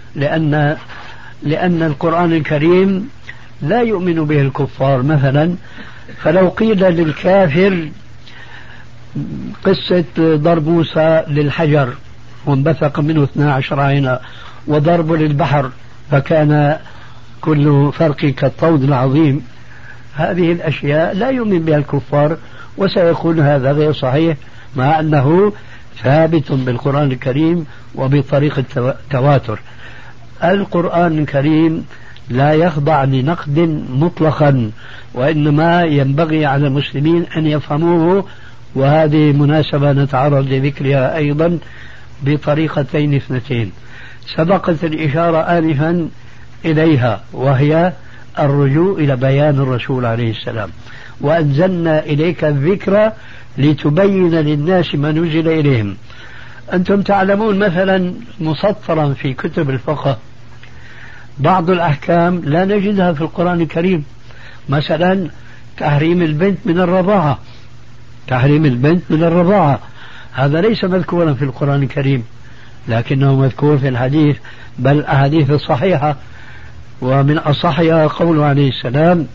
لأن القرآن الكريم لا يؤمن به الكفار مثلا. فلو قيل للكافر قصة ضرب موسى للحجر وانبثق منه 12 عينا، وضرب للبحر فكان كل فرق كالطود العظيم، هذه الأشياء لا يؤمن بها الكفار، وسيكون هذا غير صحيح مع أنه ثابت بالقرآن الكريم وبطريقة التواتر. القرآن الكريم لا يخضع لنقد مطلقا، وإنما ينبغي على المسلمين أن يفهموه، وهذه مناسبة نتعرض لذكرها أيضا بطريقتين اثنتين سبقت الإشارة آنفا إليها، وهي الرجوع إلى بيان الرسول عليه السلام. وأنزلنا إليك الذكر لتبين للناس ما نزل إليهم. أنتم تعلمون مثلا مسطرا في كتب الفقه بعض الأحكام لا نجدها في القرآن الكريم، مثلا تحريم البنت من الرضاعة، تحريم البنت من الرضاعة هذا ليس مذكورا في القرآن الكريم، لكنه مذكور في الحديث، بل الأحاديث الصحيحة. ومن أصحها قوله عليه السلام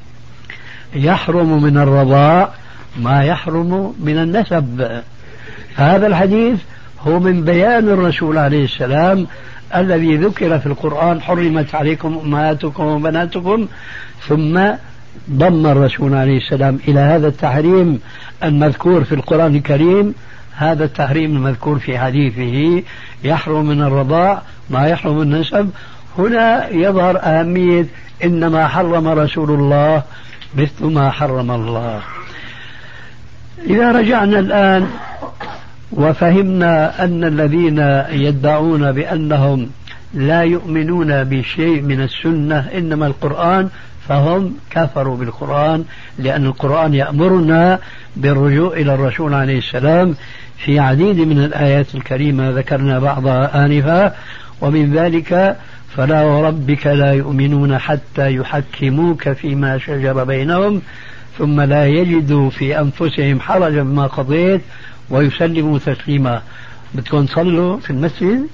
يحرم من الرضاع ما يحرم من النسب. هذا الحديث هو من بيان الرسول عليه السلام الذي ذكر في القرآن حرمت عليكم أمهاتكم وبناتكم، ثم ضم الرسول عليه السلام إلى هذا التحريم المذكور في القرآن الكريم هذا التحريم المذكور في حديثه يحرم من الرضاع ما يحرم من النسب. هنا يظهر أهمية إنما حرم رسول الله مثل ما حرم الله. إذا رجعنا الآن وفهمنا أن الذين يدعون بأنهم لا يؤمنون بشيء من السنة إنما القرآن، فهم كفروا بالقرآن، لأن القرآن يأمرنا بالرجوع إلى الرسول عليه السلام في عديد من الآيات الكريمة ذكرنا بعضها آنفا. ومن ذلك فلا وربك لا يؤمنون حتى يحكموك فيما شجر بينهم ثم لا يجدوا في أنفسهم حرجا مما قضيت ويسلموا تسليما. بدكم تصلوا في المسجد؟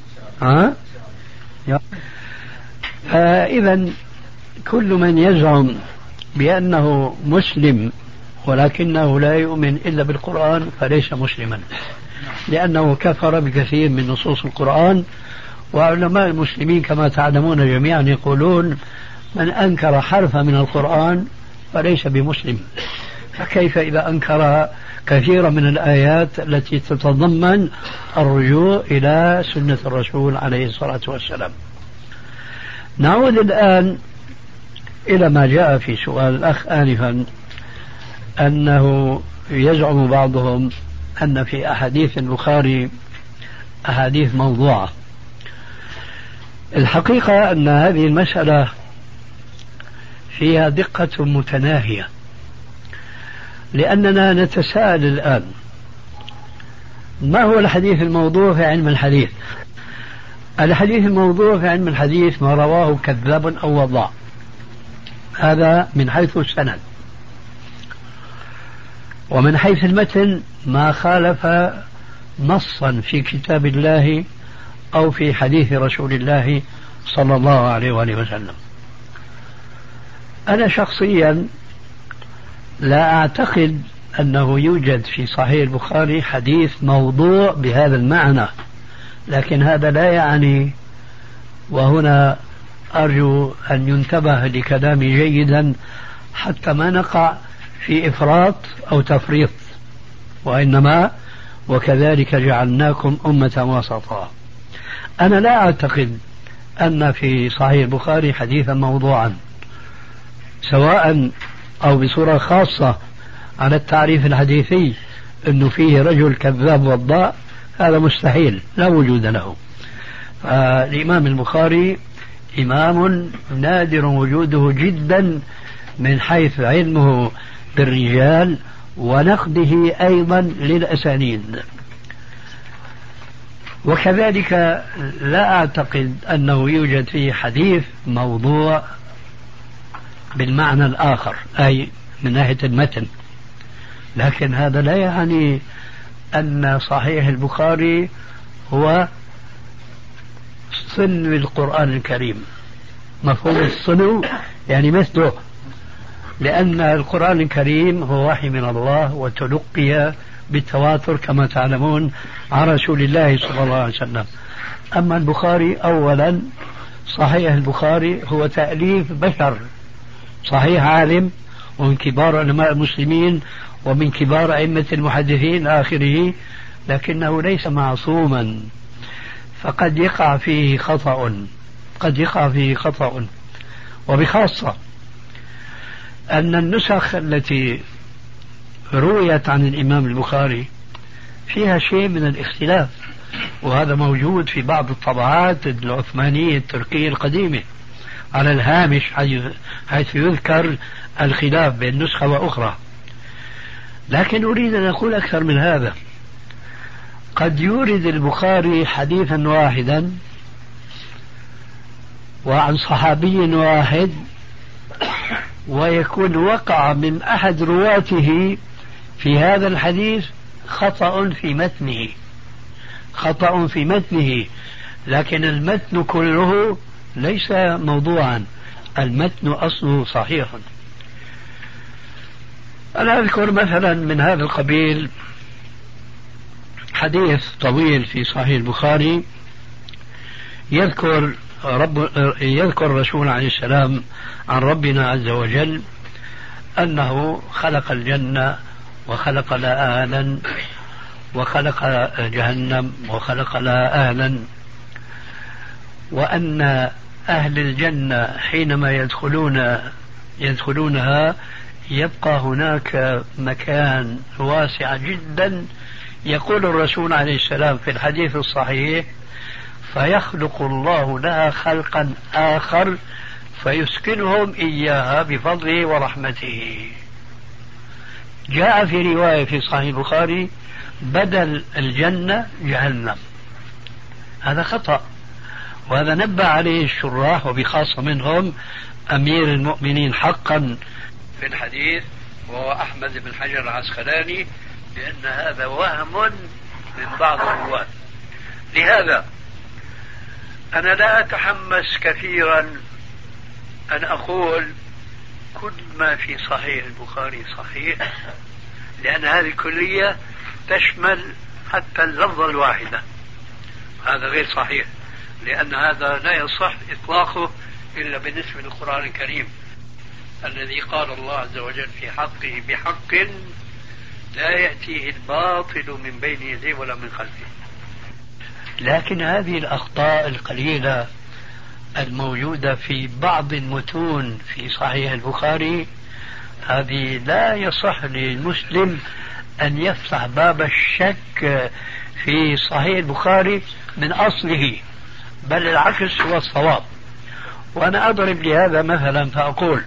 إذا كل من يزعم بأنه مسلم ولكنه لا يؤمن إلا بالقرآن فليس مسلما، لأنه كفر بكثير من نصوص القرآن. وعلماء المسلمين كما تعلمون جميعا يقولون من أنكر حرفا من القرآن فليس بمسلم، فكيف إذا أنكر كثيرا من الآيات التي تتضمن الرجوع إلى سنة الرسول عليه الصلاة والسلام. نعود الآن إلى ما جاء في سؤال الأخ آنفا، أنه يزعم بعضهم أن في أحاديث البخاري أحاديث موضوعة. الحقيقة أن هذه المسألة فيها دقة متناهية، لأننا نتساءل الآن ما هو الحديث الموضوع في علم الحديث؟ الحديث الموضوع في علم الحديث ما رواه كذاب أو وضاع، هذا من حيث السند. ومن حيث المتن ما خالف نصا في كتاب الله أو في حديث رسول الله صلى الله عليه وآله وسلم. أنا شخصيا لا أعتقد أنه يوجد في صحيح البخاري حديث موضوع بهذا المعنى، لكن هذا لا يعني، وهنا أرجو أن ينتبه لكلامي جيدا حتى ما نقع في إفراط أو تفريط، وإنما وكذلك جعلناكم أمة وسطا. أنا لا أعتقد أن في صحيح البخاري حديثا موضوعا، سواء أو بصورة خاصة على التعريف الحديثي أنه فيه رجل كذاب وضاء، هذا مستحيل، لا وجود له. الإمام البخاري إمام نادر وجوده جدا من حيث علمه بالرجال ونقده أيضا للأسانيد، وكذلك لا أعتقد أنه يوجد فيه حديث موضوع بالمعنى الآخر، أي من ناحية المتن. لكن هذا لا يعني أن صحيح البخاري هو صنو القرآن الكريم. مفهوم الصنو يعني مثله، لأن القرآن الكريم هو وحي من الله وتلقي بالتواتر كما تعلمون عن رسول الله صلى الله عليه وسلم. أما البخاري أولا، صحيح البخاري هو تأليف بشر، صحيح عالم ومن كبار علماء المسلمين ومن كبار أئمة المحدثين آخره، لكنه ليس معصوما، فقد يقع فيه خطأ، قد يقع فيه خطأ. وبخاصة أن النسخ التي رويت عن الإمام البخاري فيها شيء من الاختلاف، وهذا موجود في بعض الطبعات العثمانية التركية القديمة على الهامش، حيث يذكر الخلاف بين نسخة وأخرى. لكن أريد أن أقول أكثر من هذا. قد يورد البخاري حديثا واحدا وعن صحابي واحد، ويكون وقع من أحد رواته في هذا الحديث خطأ في متنه، خطأ في متنه، لكن المتن كله ليس موضوعا، المتن أصله صحيح. أنا أذكر مثلا من هذا القبيل حديث طويل في صحيح البخاري يذكر الرسول عليه السلام عن ربنا عز وجل أنه خلق الجنة وخلق لها أهلا وخلق جهنم وخلق لها أهلا، وأن أهل الجنة حينما يدخلونها يبقى هناك مكان واسع جدا. يقول الرسول عليه السلام في الحديث الصحيح: فيخلق الله لها خلقا آخر فيسكنهم إياها بفضله ورحمته. جاء في رواية في صحيح البخاري بدل الجنة جهنم، هذا خطأ، وهذا نبه عليه الشراح وبخاصة منهم أمير المؤمنين حقا في الحديث وهو أحمد بن حجر العسقلاني، لأن هذا وهم من بعض الرواة. لهذا أنا لا أتحمس كثيرا أن أقول كل ما في صحيح البخاري صحيح، لأن هذه الكلية تشمل حتى اللفظة الواحدة، هذا غير صحيح، لأن هذا لا يصح إطلاقه إلا بالنسبة للقرآن الكريم الذي قال الله عز وجل في حقه: بحق لا يأتيه الباطل من بين يديه ولا من خلفه. لكن هذه الأخطاء القليلة الموجودة في بعض المتون في صحيح البخاري، هذه لا يصح للمسلم أن يفتح باب الشك في صحيح البخاري من أصله، بل العكس هو الصواب. وأنا أضرب لهذا مثلا فأقول: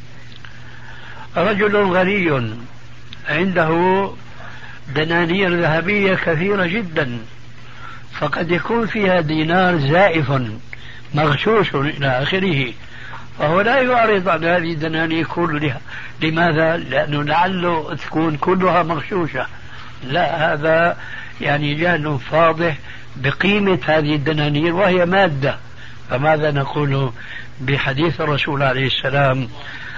رجل غني عنده دنانير ذهبية كثيرة جدا، فقد يكون فيها دينار زائف مغشوش إلى آخره، فهو لا يعرض عن هذه الدنانير كلها. لماذا؟ لأنه لعله تكون كلها مغشوشة. لا، هذا يعني جهل فاضح بقيمة هذه الدنانير وهي مادة. فماذا نقول بحديث الرسول عليه السلام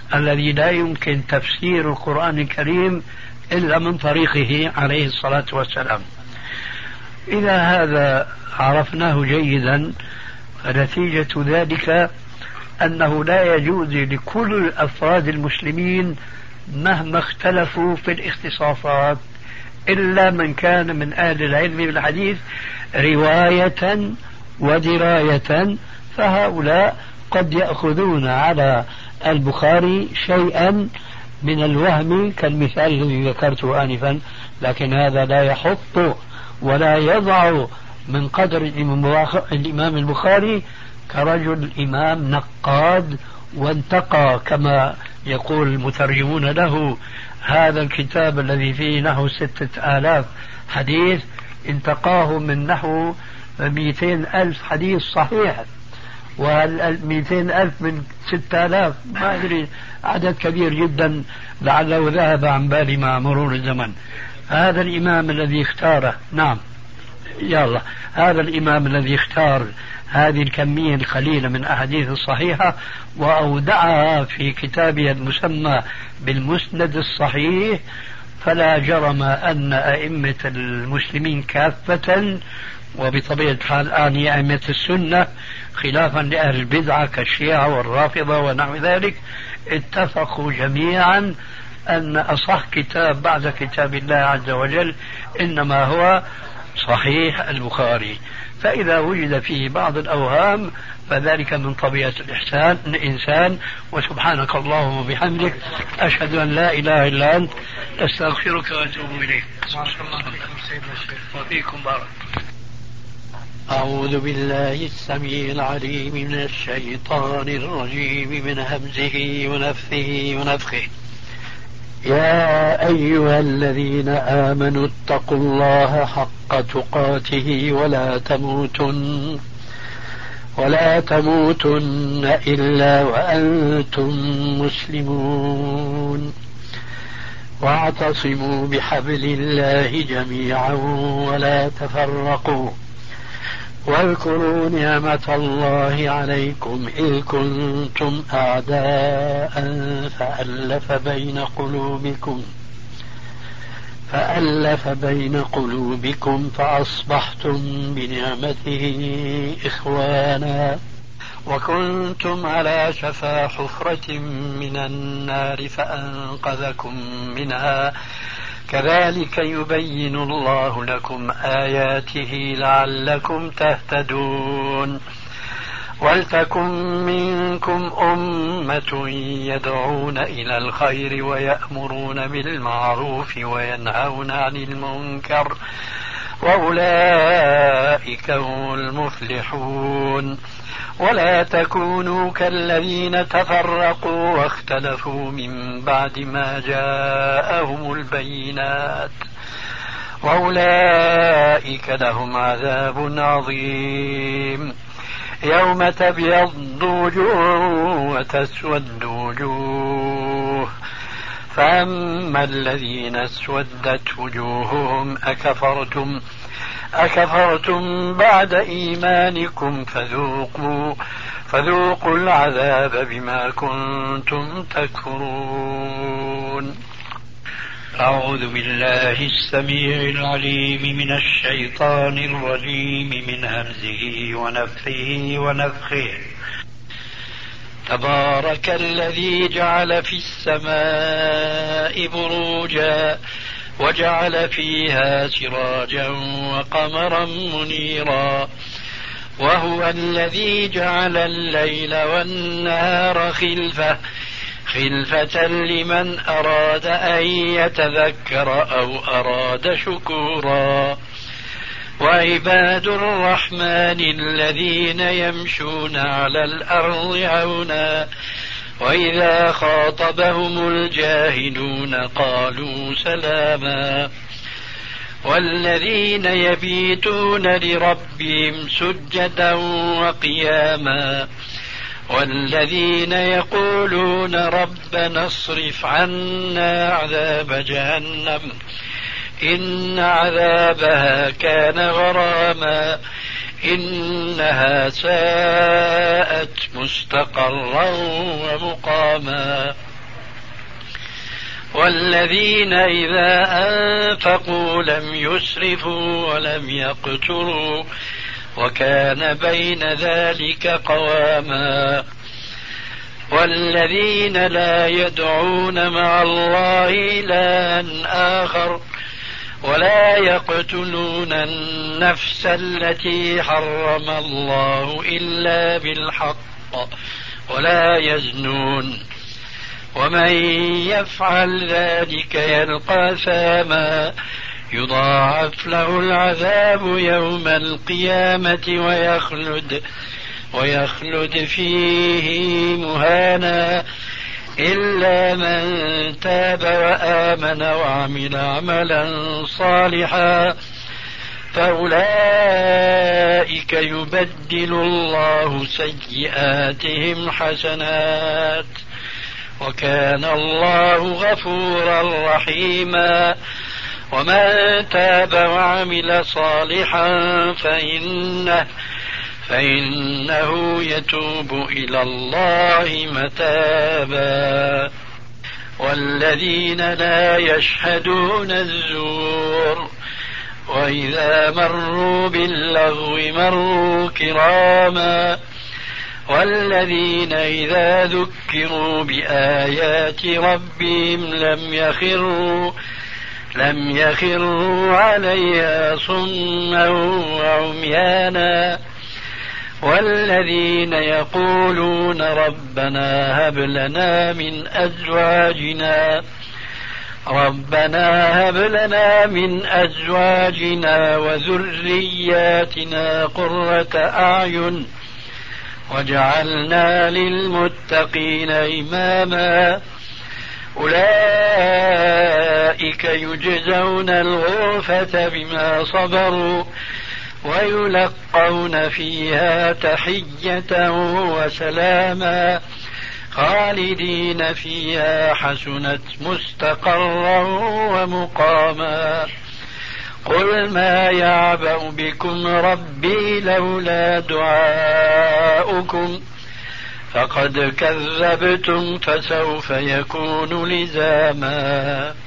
الذي لا يمكن تفسير القرآن الكريم إلا من طريقه عليه الصلاة والسلام. إذا هذا عرفناه جيدا، فنتيجة ذلك أنه لا يجوز لكل أفراد المسلمين مهما اختلفوا في الاختصاصات إلا من كان من أهل العلم بالحديث رواية ودراية، فهؤلاء قد يأخذون على البخاري شيئا من الوهم كالمثال الذي ذكرته آنفا، لكن هذا لا يحط ولا يضع من قدر الإمام البخاري كرجل إمام نقاد وانتقى كما يقول المترجمون له هذا الكتاب الذي فيه نحو 6000 حديث، انتقاه من نحو 200,000 حديث صحيح، وال200,000 من 6000 ما أدري، عدد كبير جدا لعله ذهب عن بالي مع مرور الزمن. هذا الإمام الذي اختاره، نعم يلا، هذا الإمام الذي اختار هذه الكمية القليلة من أحاديث الصحيحة وأودعها في كتابه المسمى بالمسند الصحيح، فلا جرم أن أئمة المسلمين كافة، وبطبيعة الحال أعني أئمة السنة خلافا لأهل البدعة كالشيعة والرافضة ونحو ذلك، اتفقوا جميعا أن أصح كتاب بعد كتاب الله عز وجل إنما هو صحيح البخاري. فإذا وجد فيه بعض الأوهام فذلك من طبيعة الإنسان. وسبحانك اللهم وبحمدك، أشهد أن لا إله إلا أنت، أستغفرك وأتوب إليك. وفيكم بارك. أعوذ بالله السميع العليم من الشيطان الرجيم من همزه ونفثه ونفخه. يا أيها الذين آمنوا اتقوا الله حق تقاته ولا تموتن إلا وأنتم مسلمون، واعتصموا بحبل الله جميعا ولا تفرقوا، واذكروا نعمة الله عليكم إذ كنتم أعداء فألف بين قلوبكم فأصبحتم بنعمته إخوانا، وكنتم على شفا حفرة من النار فأنقذكم منها، كذلك يبين الله لكم آياته لعلكم تهتدون. ولتكن منكم أمة يدعون إلى الخير ويأمرون بالمعروف وينهون عن المنكر، وأولئك هم المفلحون. ولا تكونوا كالذين تفرقوا واختلفوا من بعد ما جاءهم البينات، وأولئك لهم عذاب عظيم. يوم تبيض وجوه وتسود وجوه، فأما الذين اسودت وجوههم أكفرتم بعد إيمانكم فذوقوا العذاب بما كنتم تكفرون. أعوذ بالله السميع العليم من الشيطان الرجيم من همزه ونفثه ونفخه. تبارك الذي جعل في السماء بروجا وجعل فيها سراجا وقمرا منيرا، وهو الذي جعل الليل والنهار خلفة لمن أراد أن يتذكر أو أراد شكورا. وعباد الرحمن الذين يمشون على الأرض هونا وإذا خاطبهم الجاهلون قالوا سلاما. والذين يبيتون لربهم سجدا وقياما، والذين يقولون ربنا اصرف عنا عذاب جهنم إن عذابها كان غراما إنها ساءت مستقرا ومقاما. والذين إذا أنفقوا لم يسرفوا ولم يقتروا وكان بين ذلك قواما والذين لا يدعون مع الله إلها آخر ولا يقتلون النفس التي حرم الله إلا بالحق ولا يزنون ومن يفعل ذلك يلقى أثاما يضاعف له العذاب يوم القيامة ويخلد فيه مهانا إلا من تاب وآمن وعمل عملا صالحا فأولئك يبدل الله سيئاتهم حسنات وكان الله غفورا رحيما ومن تاب وعمل صالحا فإنه يتوب إلى الله متابا والذين لا يشهدون الزور وإذا مروا باللغو مروا كراما والذين إذا ذكروا بآيات ربهم لم يخروا عليها صما وعميانا والذين يقولون ربنا هب لنا من أزواجنا وذرياتنا قرة أعين واجعلنا للمتقين إماما أولئك يجزون الغرفة بما صبروا ويلقون فيها تحية وسلاما خالدين فيها حسنت مستقرا ومقاما قل ما يعبأ بكم ربي لولا دعاؤكم فقد كذبتم فسوف يكون لزاما